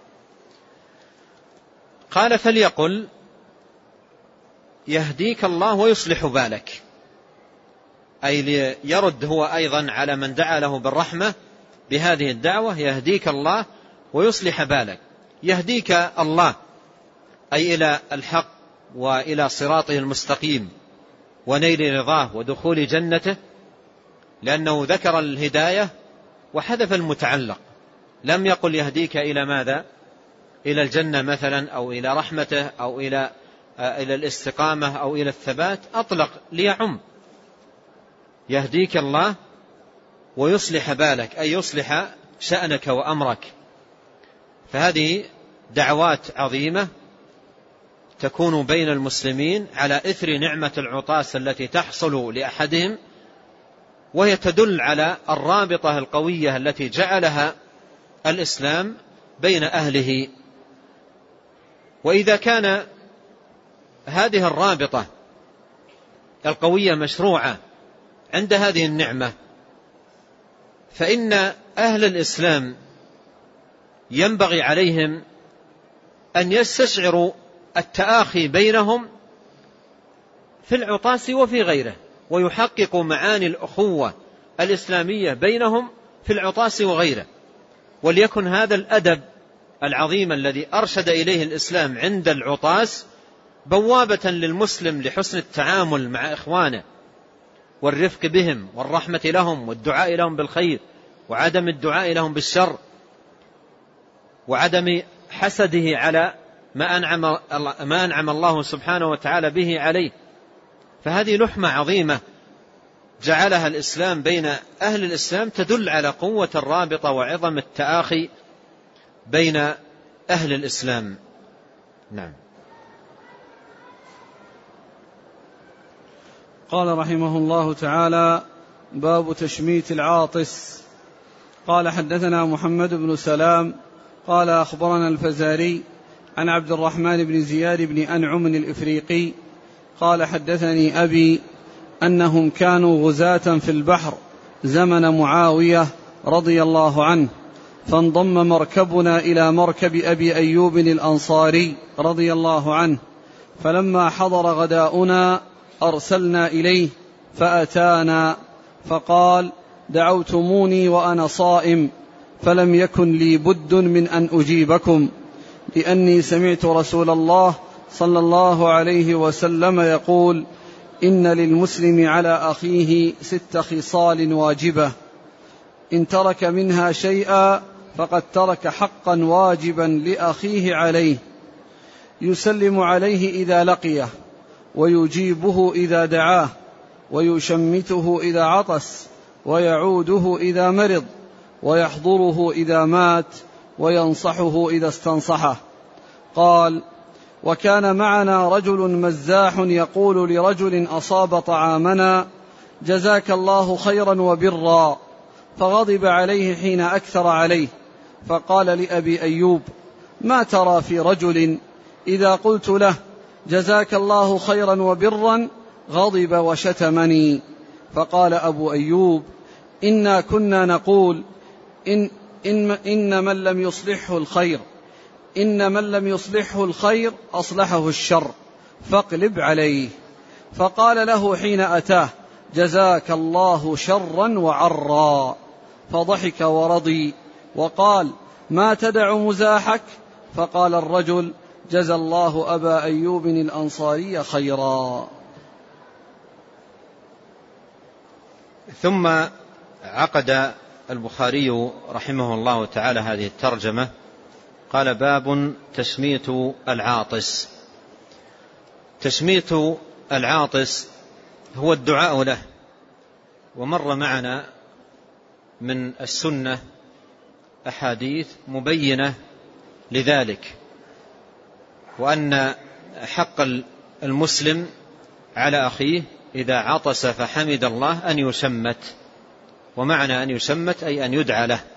قال: فليقل يهديك الله ويصلح بالك، أي ليرد هو أيضا على من دعا له بالرحمة بهذه الدعوة: يهديك الله ويصلح بالك. يهديك الله أي إلى الحق وإلى صراطه المستقيم ونيل رضاه ودخول جنته، لأنه ذكر الهداية وحذف المتعلق، لم يقل يهديك إلى ماذا؟ إلى الجنة مثلا، أو إلى رحمته، أو إلى إلى الاستقامة، أو إلى الثبات، أطلق ليعم. يهديك الله ويصلح بالك، أي يصلح شأنك وأمرك. فهذه دعوات عظيمة تكون بين المسلمين على إثر نعمة العطاس التي تحصل لأحدهم، وهي تدل على الرابطة القوية التي جعلها الإسلام بين أهله. وإذا كان هذه الرابطة القوية مشروعة عند هذه النعمة، فإن أهل الإسلام ينبغي عليهم أن يستشعروا التآخي بينهم في العطاس وفي غيره، ويحققوا معاني الأخوة الإسلامية بينهم في العطاس وغيره. وليكن هذا الأدب العظيم الذي أرشد إليه الإسلام عند العطاس بوابة للمسلم لحسن التعامل مع إخوانه والرفق بهم والرحمة لهم والدعاء لهم بالخير وعدم الدعاء لهم بالشر. وعدم حسده على ما أنعم, ما أنعم الله سبحانه وتعالى به عليه. فهذه لحمة عظيمة جعلها الإسلام بين أهل الإسلام، تدل على قوة الرابطة وعظم التآخي بين أهل الإسلام. نعم. قال رحمه الله تعالى: باب تشميت العاطس. قال: حدثنا محمد بن سلام قال: أخبرنا الفزاري عن عبد الرحمن بن زياد بن أنعم الإفريقي قال: حدثني أبي أنهم كانوا غزاة في البحر زمن معاوية رضي الله عنه، فانضم مركبنا إلى مركب أبي أيوب الأنصاري رضي الله عنه، فلما حضر غداؤنا أرسلنا إليه فأتانا فقال: دعوتموني وأنا صائم، فلم يكن لي بد من أن أجيبكم، لأني سمعت رسول الله صلى الله عليه وسلم يقول: إن للمسلم على أخيه ست خصال واجبة، إن ترك منها شيئا فقد ترك حقا واجبا لأخيه عليه، يسلم عليه إذا لقيه، ويجيبه إذا دعاه، ويشمته إذا عطس، ويعوده إذا مرض، ويحضره إذا مات، وينصحه إذا استنصحه. قال: وكان معنا رجل مزاح يقول لرجل أصاب طعامنا: جزاك الله خيرا وبرا، فغضب عليه حين أكثر عليه، فقال لأبي أيوب: ما ترى في رجل إذا قلت له جزاك الله خيرا وبرا غضب وشتمني؟ فقال أبو أيوب: إنا كنا نقول إن, إن, إن من لم يصلحه الخير إن من لم يصلحه الخير أصلحه الشر، فاقلب عليه. فقال له حين أتاه: جزاك الله شرا وعرا، فضحك ورضي وقال: ما تدع مزاحك؟ فقال الرجل: جزى الله أبا أيوب الأنصاري خيرا. ثم عقد البخاري رحمه الله تعالى هذه الترجمة، قال: باب تشميت العاطس. تشميت العاطس هو الدعاء له، ومر معنا من السنة أحاديث مبينة لذلك، وأن حق المسلم على أخيه إذا عطس فحمد الله أن يشمت، ومعنى أن يشمت أي أن يدعى له.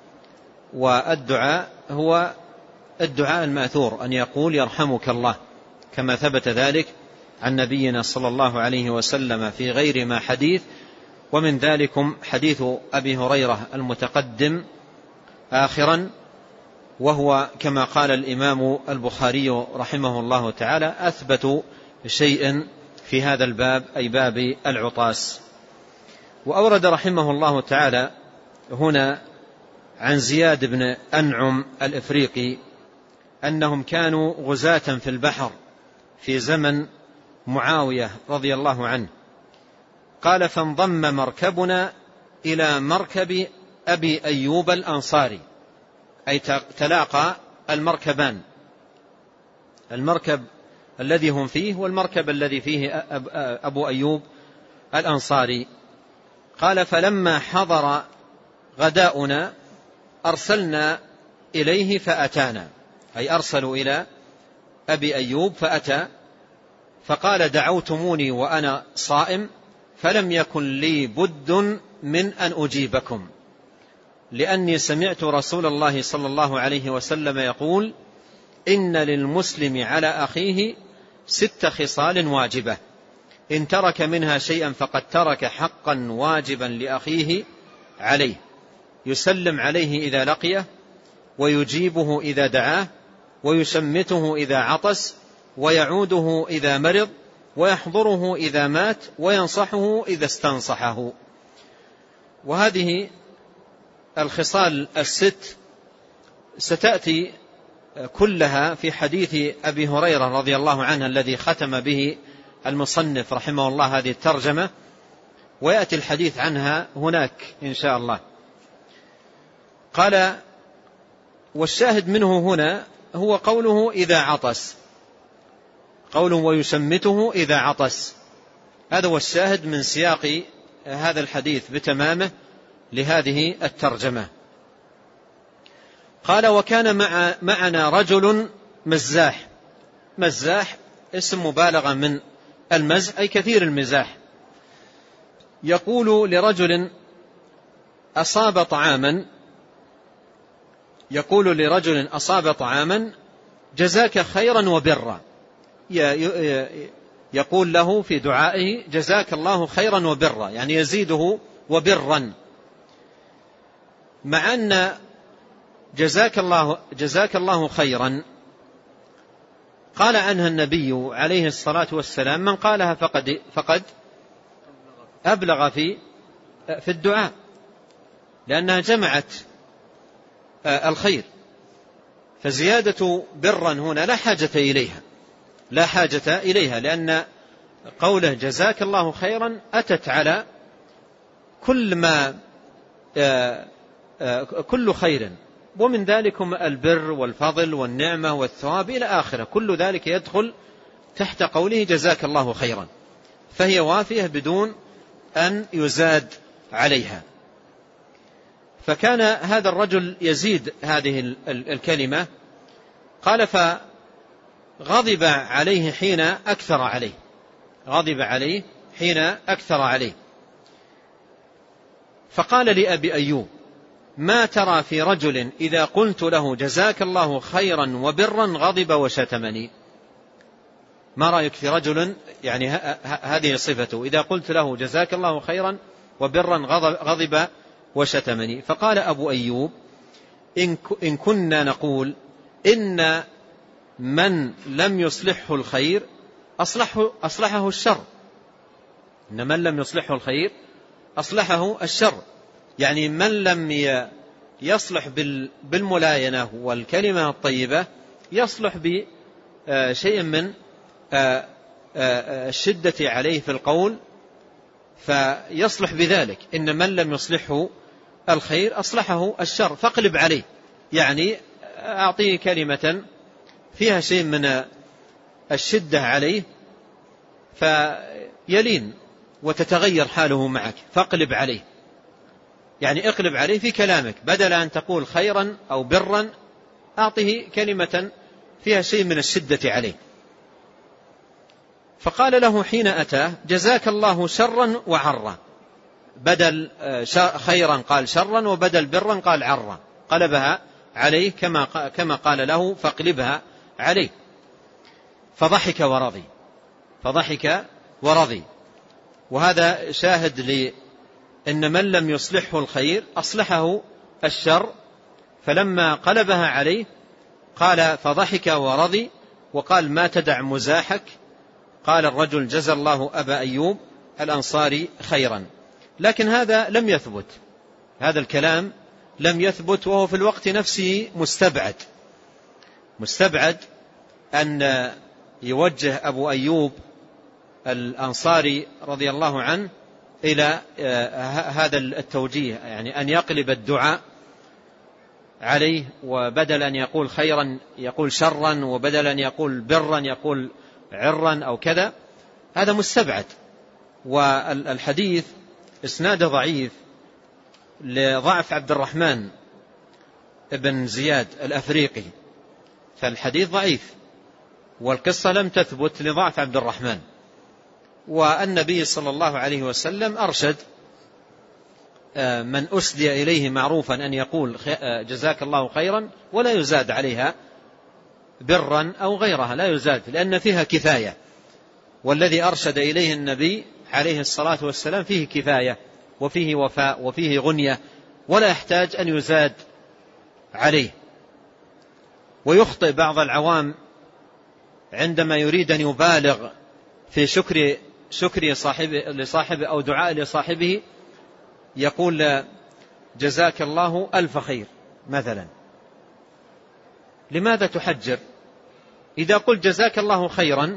والدعاء هو الدعاء المأثور، أن يقول: يرحمك الله، كما ثبت ذلك عن نبينا صلى الله عليه وسلم في غير ما حديث، ومن ذلكم حديث أبي هريرة المتقدم آخرا، وهو كما قال الإمام البخاري رحمه الله تعالى: أثبت شيء في هذا الباب، أي باب العطاس. وأورد رحمه الله تعالى هنا عن زياد بن أنعم الإفريقي أنهم كانوا غزاة في البحر في زمن معاوية رضي الله عنه. قال: فانضم مركبنا إلى مركب أبي أيوب الأنصاري، أي تلاقى المركبان، المركب الذي هم فيه والمركب الذي فيه أبو أيوب الأنصاري. قال: فلما حضر غداؤنا أرسلنا إليه فأتانا، أي أرسلوا إلى أبي أيوب فأتى، فقال: دعوتموني وأنا صائم، فلم يكن لي بد من أن أجيبكم، لأني سمعت رسول الله صلى الله عليه وسلم يقول: إن للمسلم على أخيه ست خصال واجبة، إن ترك منها شيئا فقد ترك حقا واجبا لأخيه عليه، يسلم عليه إذا لقيه، ويجيبه إذا دعاه، ويشمته إذا عطس، ويعوده إذا مرض، ويحضره إذا مات، وينصحه إذا استنصحه. وهذه الخصال الست ستأتي كلها في حديث أبي هريرة رضي الله عنه الذي ختم به المصنف رحمه الله هذه الترجمة، ويأتي الحديث عنها هناك إن شاء الله. قال: والشاهد منه هنا هو قوله إذا عطس، قوله ويشمته إذا عطس، هذا هو الشاهد من سياق هذا الحديث بتمامه لهذه الترجمة. قال وكان مع معنا رجل مزاح. مزاح اسم مبالغة من المزح أي كثير المزاح. يقول لرجل أصاب طعاما يقول لرجل أصاب طعاما جزاك خيرا وبرا، يقول له في دعائه جزاك الله خيرا وبرا، يعني يزيده وبرا، مع أن جزاك الله, جزاك الله خيرا قال عنها النبي عليه الصلاة والسلام من قالها فقد, فقد أبلغ في, في الدعاء، لأنها جمعت الخير، فزيادة برا هنا لا حاجة إليها لا حاجة إليها لأن قوله جزاك الله خيرا أتت على كل ما كل خير، ومن ذلكم البر والفضل والنعمة والثواب إلى آخره، كل ذلك يدخل تحت قوله جزاك الله خيرا، فهي وافية بدون أن يزاد عليها. فكان هذا الرجل يزيد هذه الكلمة، قال فغضب عليه حين أكثر عليه غضب عليه حين أكثر عليه فقال لأبي أيوب ما ترى في رجل إذا قلت له جزاك الله خيرا وبرا غضب وشتمني؟ ما رأيك في رجل يعني هذه صفته، إذا قلت له جزاك الله خيرا وبرا غضب وشتمني؟ فقال أبو أيوب إن كنا نقول إن من لم يصلحه الخير أصلحه, أصلحه الشر إن من لم يصلحه الخير أصلحه الشر، يعني من لم يصلح بالملاينة والكلمة الطيبة يصلح بشيء من الشدة عليه في القول فيصلح بذلك. إن من لم يصلحه الخير أصلحه الشر فاقلب عليه، يعني أعطيه كلمة فيها شيء من الشدة عليه فيلين وتتغير حاله معك، فاقلب عليه، يعني اقلب عليه في كلامك، بدل أن تقول خيرا أو برا أعطيه كلمة فيها شيء من الشدة عليه. فقال له حين أتاه جزاك الله شرا وعرا، بدل خيرا قال شرا وبدل برا قال عرا، قلبها عليه كما كما قال له فاقلبها عليه. فضحك ورضي فضحك ورضي وهذا شاهد لأن من لم يصلحه الخير أصلحه الشر، فلما قلبها عليه قال فضحك ورضي، وقال ما تدع مزاحك. قال الرجل جزى الله أبا أيوب الأنصاري خيرا، لكن هذا لم يثبت، هذا الكلام لم يثبت، وهو في الوقت نفسه مستبعد مستبعد أن يوجه أبو أيوب الأنصاري رضي الله عنه إلى هذا التوجيه، يعني أن يقلب الدعاء عليه، وبدل أن يقول خيرا يقول شرا، وبدل أن يقول برا يقول عرا أو كذا، هذا مستبعد. والحديث إسناده ضعيف لضعف عبد الرحمن ابن زياد الأفريقي، فالحديث ضعيف والقصة لم تثبت لضعف عبد الرحمن. والنبي صلى الله عليه وسلم أرشد من أسدي إليه معروفا أن يقول جزاك الله خيرا ولا يزاد عليها برا أو غيرها، لا يزاد، لأن فيها كفاية، والذي أرشد إليه النبي عليه الصلاة والسلام فيه كفاية وفيه وفاء وفيه غنية، ولا يحتاج أن يزاد عليه. ويخطئ بعض العوام عندما يريد أن يبالغ في شكر شكر صاحبه لصاحبه أو دعاء لصاحبه، يقول جزاك الله ألف خير مثلا. لماذا تحجر؟ إذا قلت جزاك الله خيرا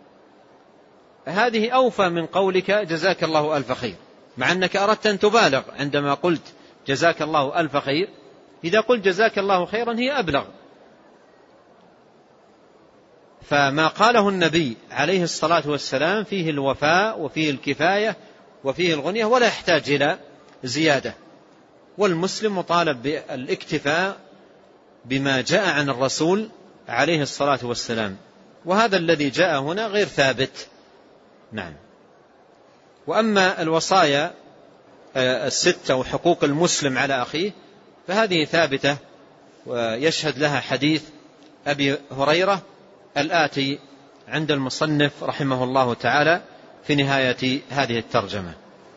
هذه أوفى من قولك جزاك الله ألف خير، مع أنك أردت أن تبالغ عندما قلت جزاك الله ألف خير، إذا قلت جزاك الله خيرا هي أبلغ. فما قاله النبي عليه الصلاة والسلام فيه الوفاء وفيه الكفاية وفيه الغنية ولا يحتاج إلى زيادة، والمسلم مطالب بالاكتفاء بما جاء عن الرسول عليه الصلاة والسلام، وهذا الذي جاء هنا غير ثابت. نعم. وأما الوصايا الستة وحقوق المسلم على أخيه فهذه ثابتة ويشهد لها حديث أبي هريرة الآتي عند المصنف رحمه الله تعالى في نهاية هذه الترجمة.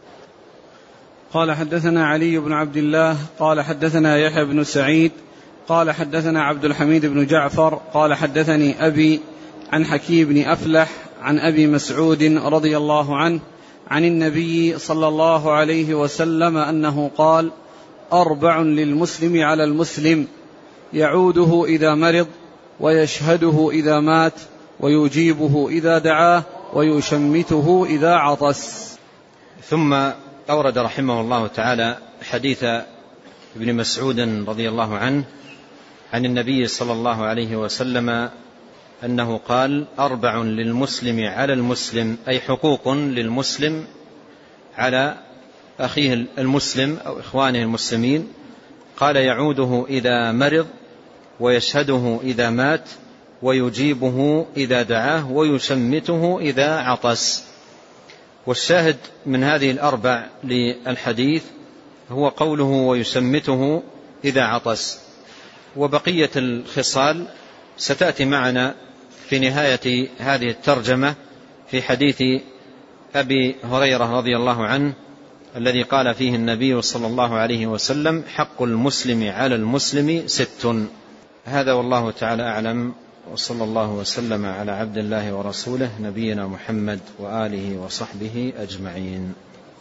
قال حدثنا علي بن عبد الله قال حدثنا يحيى بن سعيد قال حدثنا عبد الحميد بن جعفر قال حدثني أبي عن حكيم بن أفلح عن أبي مسعود رضي الله عنه عن النبي صلى الله عليه وسلم أنه قال: أربع للمسلم على المسلم: يعوده إذا مرض، ويشهده إذا مات، ويجيبه إذا دعاه، ويشمته إذا عطس. ثم أورد رحمه الله تعالى حديث ابن مسعود رضي الله عنه عن النبي صلى الله عليه وسلم أنه قال: أربع للمسلم على المسلم، أي حقوق للمسلم على أخيه المسلم أو إخوانه المسلمين. قال: يعوده إذا مرض، ويشهده إذا مات، ويجيبه إذا دعاه، ويشمته إذا عطس. والشاهد من هذه الأربع للحديث هو قوله ويشمته إذا عطس، وبقية الخصال ستأتي معنا في نهاية هذه الترجمة في حديث أبي هريرة رضي الله عنه الذي قال فيه النبي صلى الله عليه وسلم: حق المسلم على المسلم ست. هذا والله تعالى أعلم، وصلى الله وسلم على عبد الله ورسوله نبينا محمد وآله وصحبه أجمعين.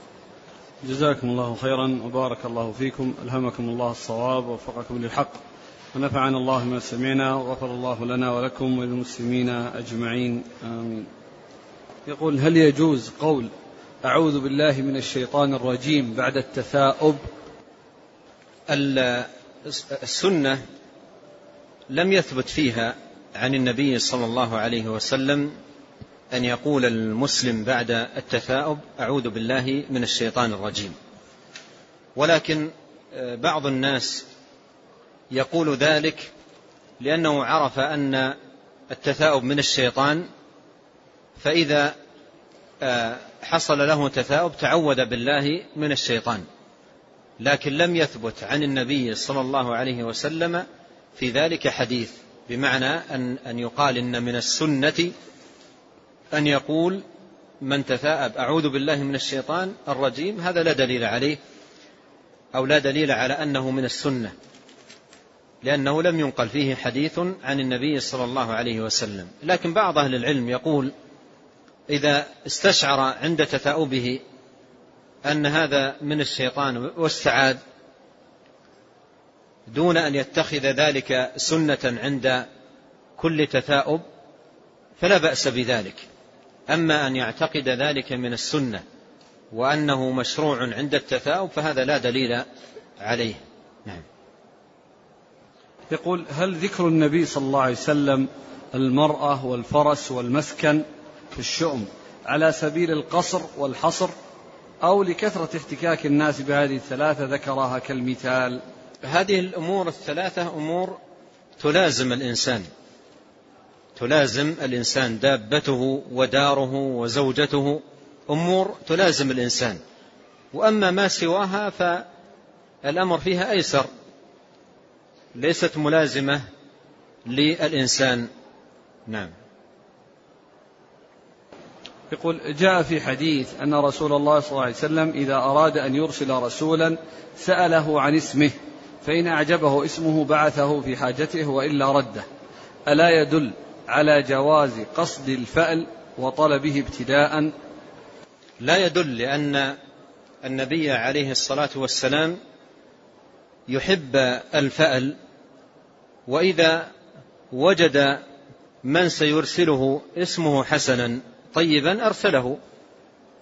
جزاكم الله خيرا وبارك الله فيكم، ألهمكم الله الصواب ووفقكم للحق، ونفعنا الله ما سمعنا، وغفر الله لنا ولكم وللمسلمين أجمعين، آمين. يقول: هل يجوز قول أعوذ بالله من الشيطان الرجيم بعد التثاؤب؟ السنة لم يثبت فيها عن النبي صلى الله عليه وسلم أن يقول المسلم بعد التثاؤب أعوذ بالله من الشيطان الرجيم، ولكن بعض الناس يقول ذلك لأنه عرف أن التثاؤب من الشيطان، فإذا حصل له تثاؤب تعوذ بالله من الشيطان، لكن لم يثبت عن النبي صلى الله عليه وسلم في ذلك حديث، بمعنى أن, أن يقال إن من السنة أن يقول من تثاءب أعوذ بالله من الشيطان الرجيم، هذا لا دليل عليه أو لا دليل على أنه من السنة، لأنه لم ينقل فيه حديث عن النبي صلى الله عليه وسلم. لكن بعض أهل العلم يقول إذا استشعر عند تثاؤبه أن هذا من الشيطان واستعاذ دون أن يتخذ ذلك سنة عند كل تثاؤب فلا بأس بذلك. أما أن يعتقد ذلك من السنة وأنه مشروع عند التثاؤب فهذا لا دليل عليه. نعم. يقول: هل ذكر النبي صلى الله عليه وسلم المرأة والفرس والمسكن في الشؤم على سبيل القصر والحصر، أو لكثرة احتكاك الناس بهذه الثلاثة ذكرها كالمثال؟ هذه الأمور الثلاثة أمور تلازم الإنسان، تلازم الإنسان دابته وداره وزوجته، أمور تلازم الإنسان. وأما ما سواها فالأمر فيها أيسر، ليست ملازمة للإنسان. نعم. يقول: جاء في حديث أن رسول الله صلى الله عليه وسلم إذا أراد أن يرسل رسولا سأله عن اسمه، فإن أعجبه اسمه بعثه في حاجته وإلا رده. ألا يدل على جواز قصد الفأل وطلبه ابتداء؟ لا يدل، لأن النبي عليه الصلاة والسلام يحب الفأل، وإذا وجد من سيرسله اسمه حسنا طيبا أرسله،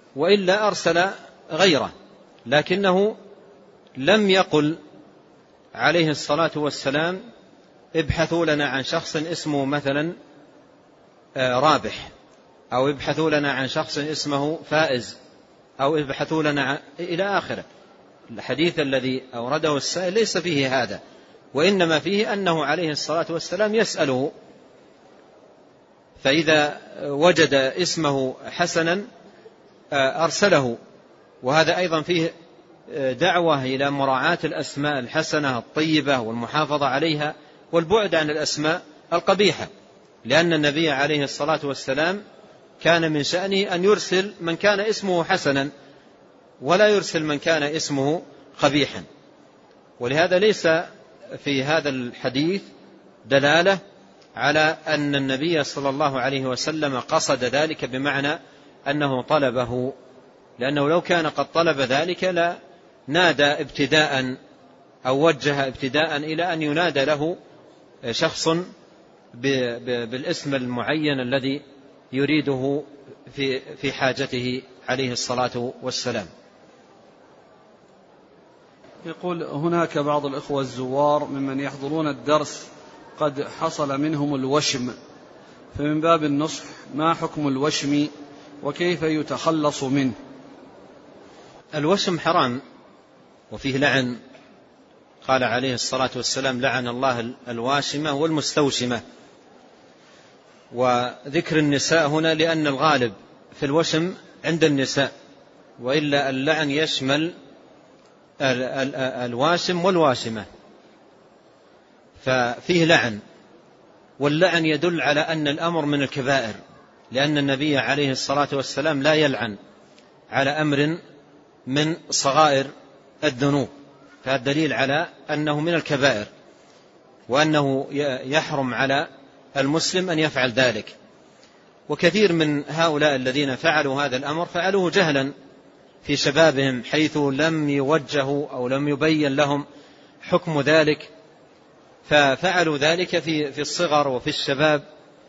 وإلا أرسل غيره، لكنه لم يقل عليه الصلاة والسلام ابحثوا لنا عن شخص اسمه مثلا رابح، أو ابحثوا لنا عن شخص اسمه فائز، أو ابحثوا لنا إلى آخره. الحديث الذي أورده السائل ليس فيه هذا، وإنما فيه أنه عليه الصلاة والسلام يسأله، فإذا وجد اسمه حسنا أرسله. وهذا أيضا فيه دعوة إلى مراعاة الأسماء الحسنة الطيبة والمحافظة عليها والبعد عن الأسماء القبيحة، لأن النبي عليه الصلاة والسلام كان من شأنه أن يرسل من كان اسمه حسنا ولا يرسل من كان اسمه قبيحا. ولهذا ليس في هذا الحديث دلالة على أن النبي صلى الله عليه وسلم قصد ذلك بمعنى أنه طلبه، لأنه لو كان قد طلب ذلك لا نادى ابتداء أو وجه ابتداء إلى أن ينادى له شخص بالاسم المعين الذي يريده في في حاجته عليه الصلاة والسلام. يقول هناك بعض الإخوة الزوار ممن يحضرون الدرس قد حصل منهم الوشم، فمن باب النصح ما حكم الوشم وكيف يتخلص منه؟ الوشم حرام وفيه لعن، قال عليه الصلاة والسلام لعن الله الواشمة والمستوشمة. وذكر النساء هنا لأن الغالب في الوشم عند النساء، وإلا اللعن يشمل الواشم والواشمة، ففيه لعن. واللعن يدل على أن الأمر من الكبائر، لأن النبي عليه الصلاة والسلام لا يلعن على أمر من صغائر الذنوب، فهذا دليل على أنه من الكبائر، وأنه يحرم على المسلم أن يفعل ذلك. وكثير من هؤلاء الذين فعلوا هذا الأمر فعلوه جهلا في شبابهم، حيث لم يوجهوا أو لم يبين لهم حكم ذلك، ففعلوا ذلك في في الصغر وفي الشباب،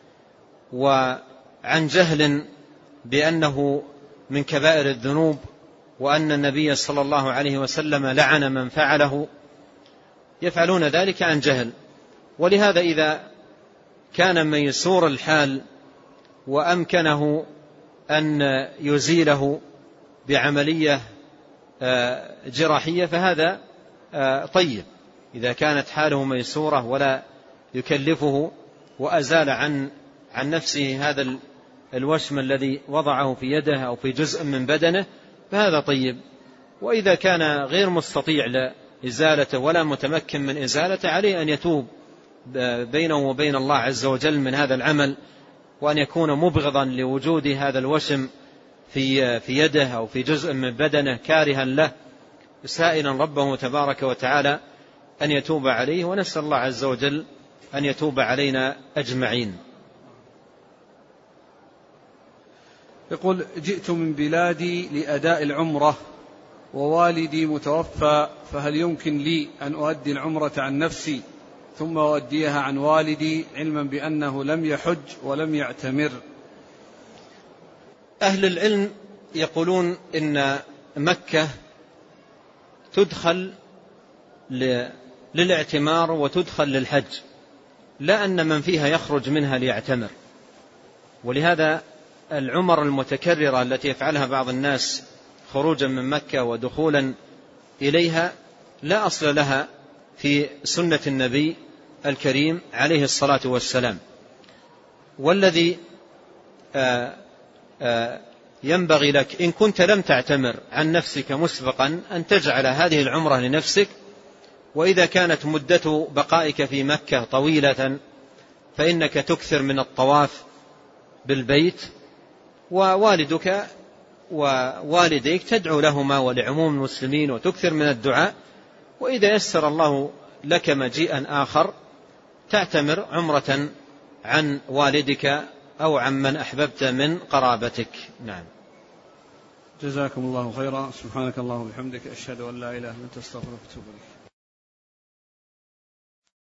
وعن جهل بأنه من كبائر الذنوب، وأن النبي صلى الله عليه وسلم لعن من فعله، يفعلون ذلك عن جهل. ولهذا إذا كان ميسور الحال وأمكنه أن يزيله بعملية جراحية فهذا طيب، إذا كانت حاله ميسورة ولا يكلفه وأزال عن عن نفسه هذا الوشم الذي وضعه في يده أو في جزء من بدنه فهذا طيب. وإذا كان غير مستطيع لإزالته ولا متمكن من إزالته عليه أن يتوب بينه وبين الله عز وجل من هذا العمل، وأن يكون مبغضا لوجود هذا الوشم في في يده أو في جزء من بدنه كارها له، سائلا ربه تبارك وتعالى أن يتوب عليه، ونسأل الله عز وجل أن يتوب علينا أجمعين. يقول جئت من بلادي لأداء العمرة ووالدي متوفى، فهل يمكن لي أن أؤدي العمرة عن نفسي ثم أؤديها عن والدي علما بأنه لم يحج ولم يعتمر؟ أهل العلم يقولون إن مكة تدخل للاعتمار وتدخل للحج، لا أن من فيها يخرج منها ليعتمر. ولهذا العمر المتكررة التي يفعلها بعض الناس خروجا من مكة ودخولا إليها لا أصل لها في سنة النبي الكريم عليه الصلاة والسلام. والذي آآ آآ ينبغي لك إن كنت لم تعتمر عن نفسك مسبقا أن تجعل هذه العمرة لنفسك، وإذا كانت مدة بقائك في مكة طويلة فإنك تكثر من الطواف بالبيت، ووالدك ووالديك تدعو لهما ولعموم المسلمين وتكثر من الدعاء. وإذا يسر الله لك مجيئا آخر تعتمر عمرة عن والدك أو عن من أحببت من قرابتك. نعم. جزاكم الله خيرا. سبحانك اللهم وبحمدك أشهد أن لا إله إلا أنت أستغفرك وأتوب إليك.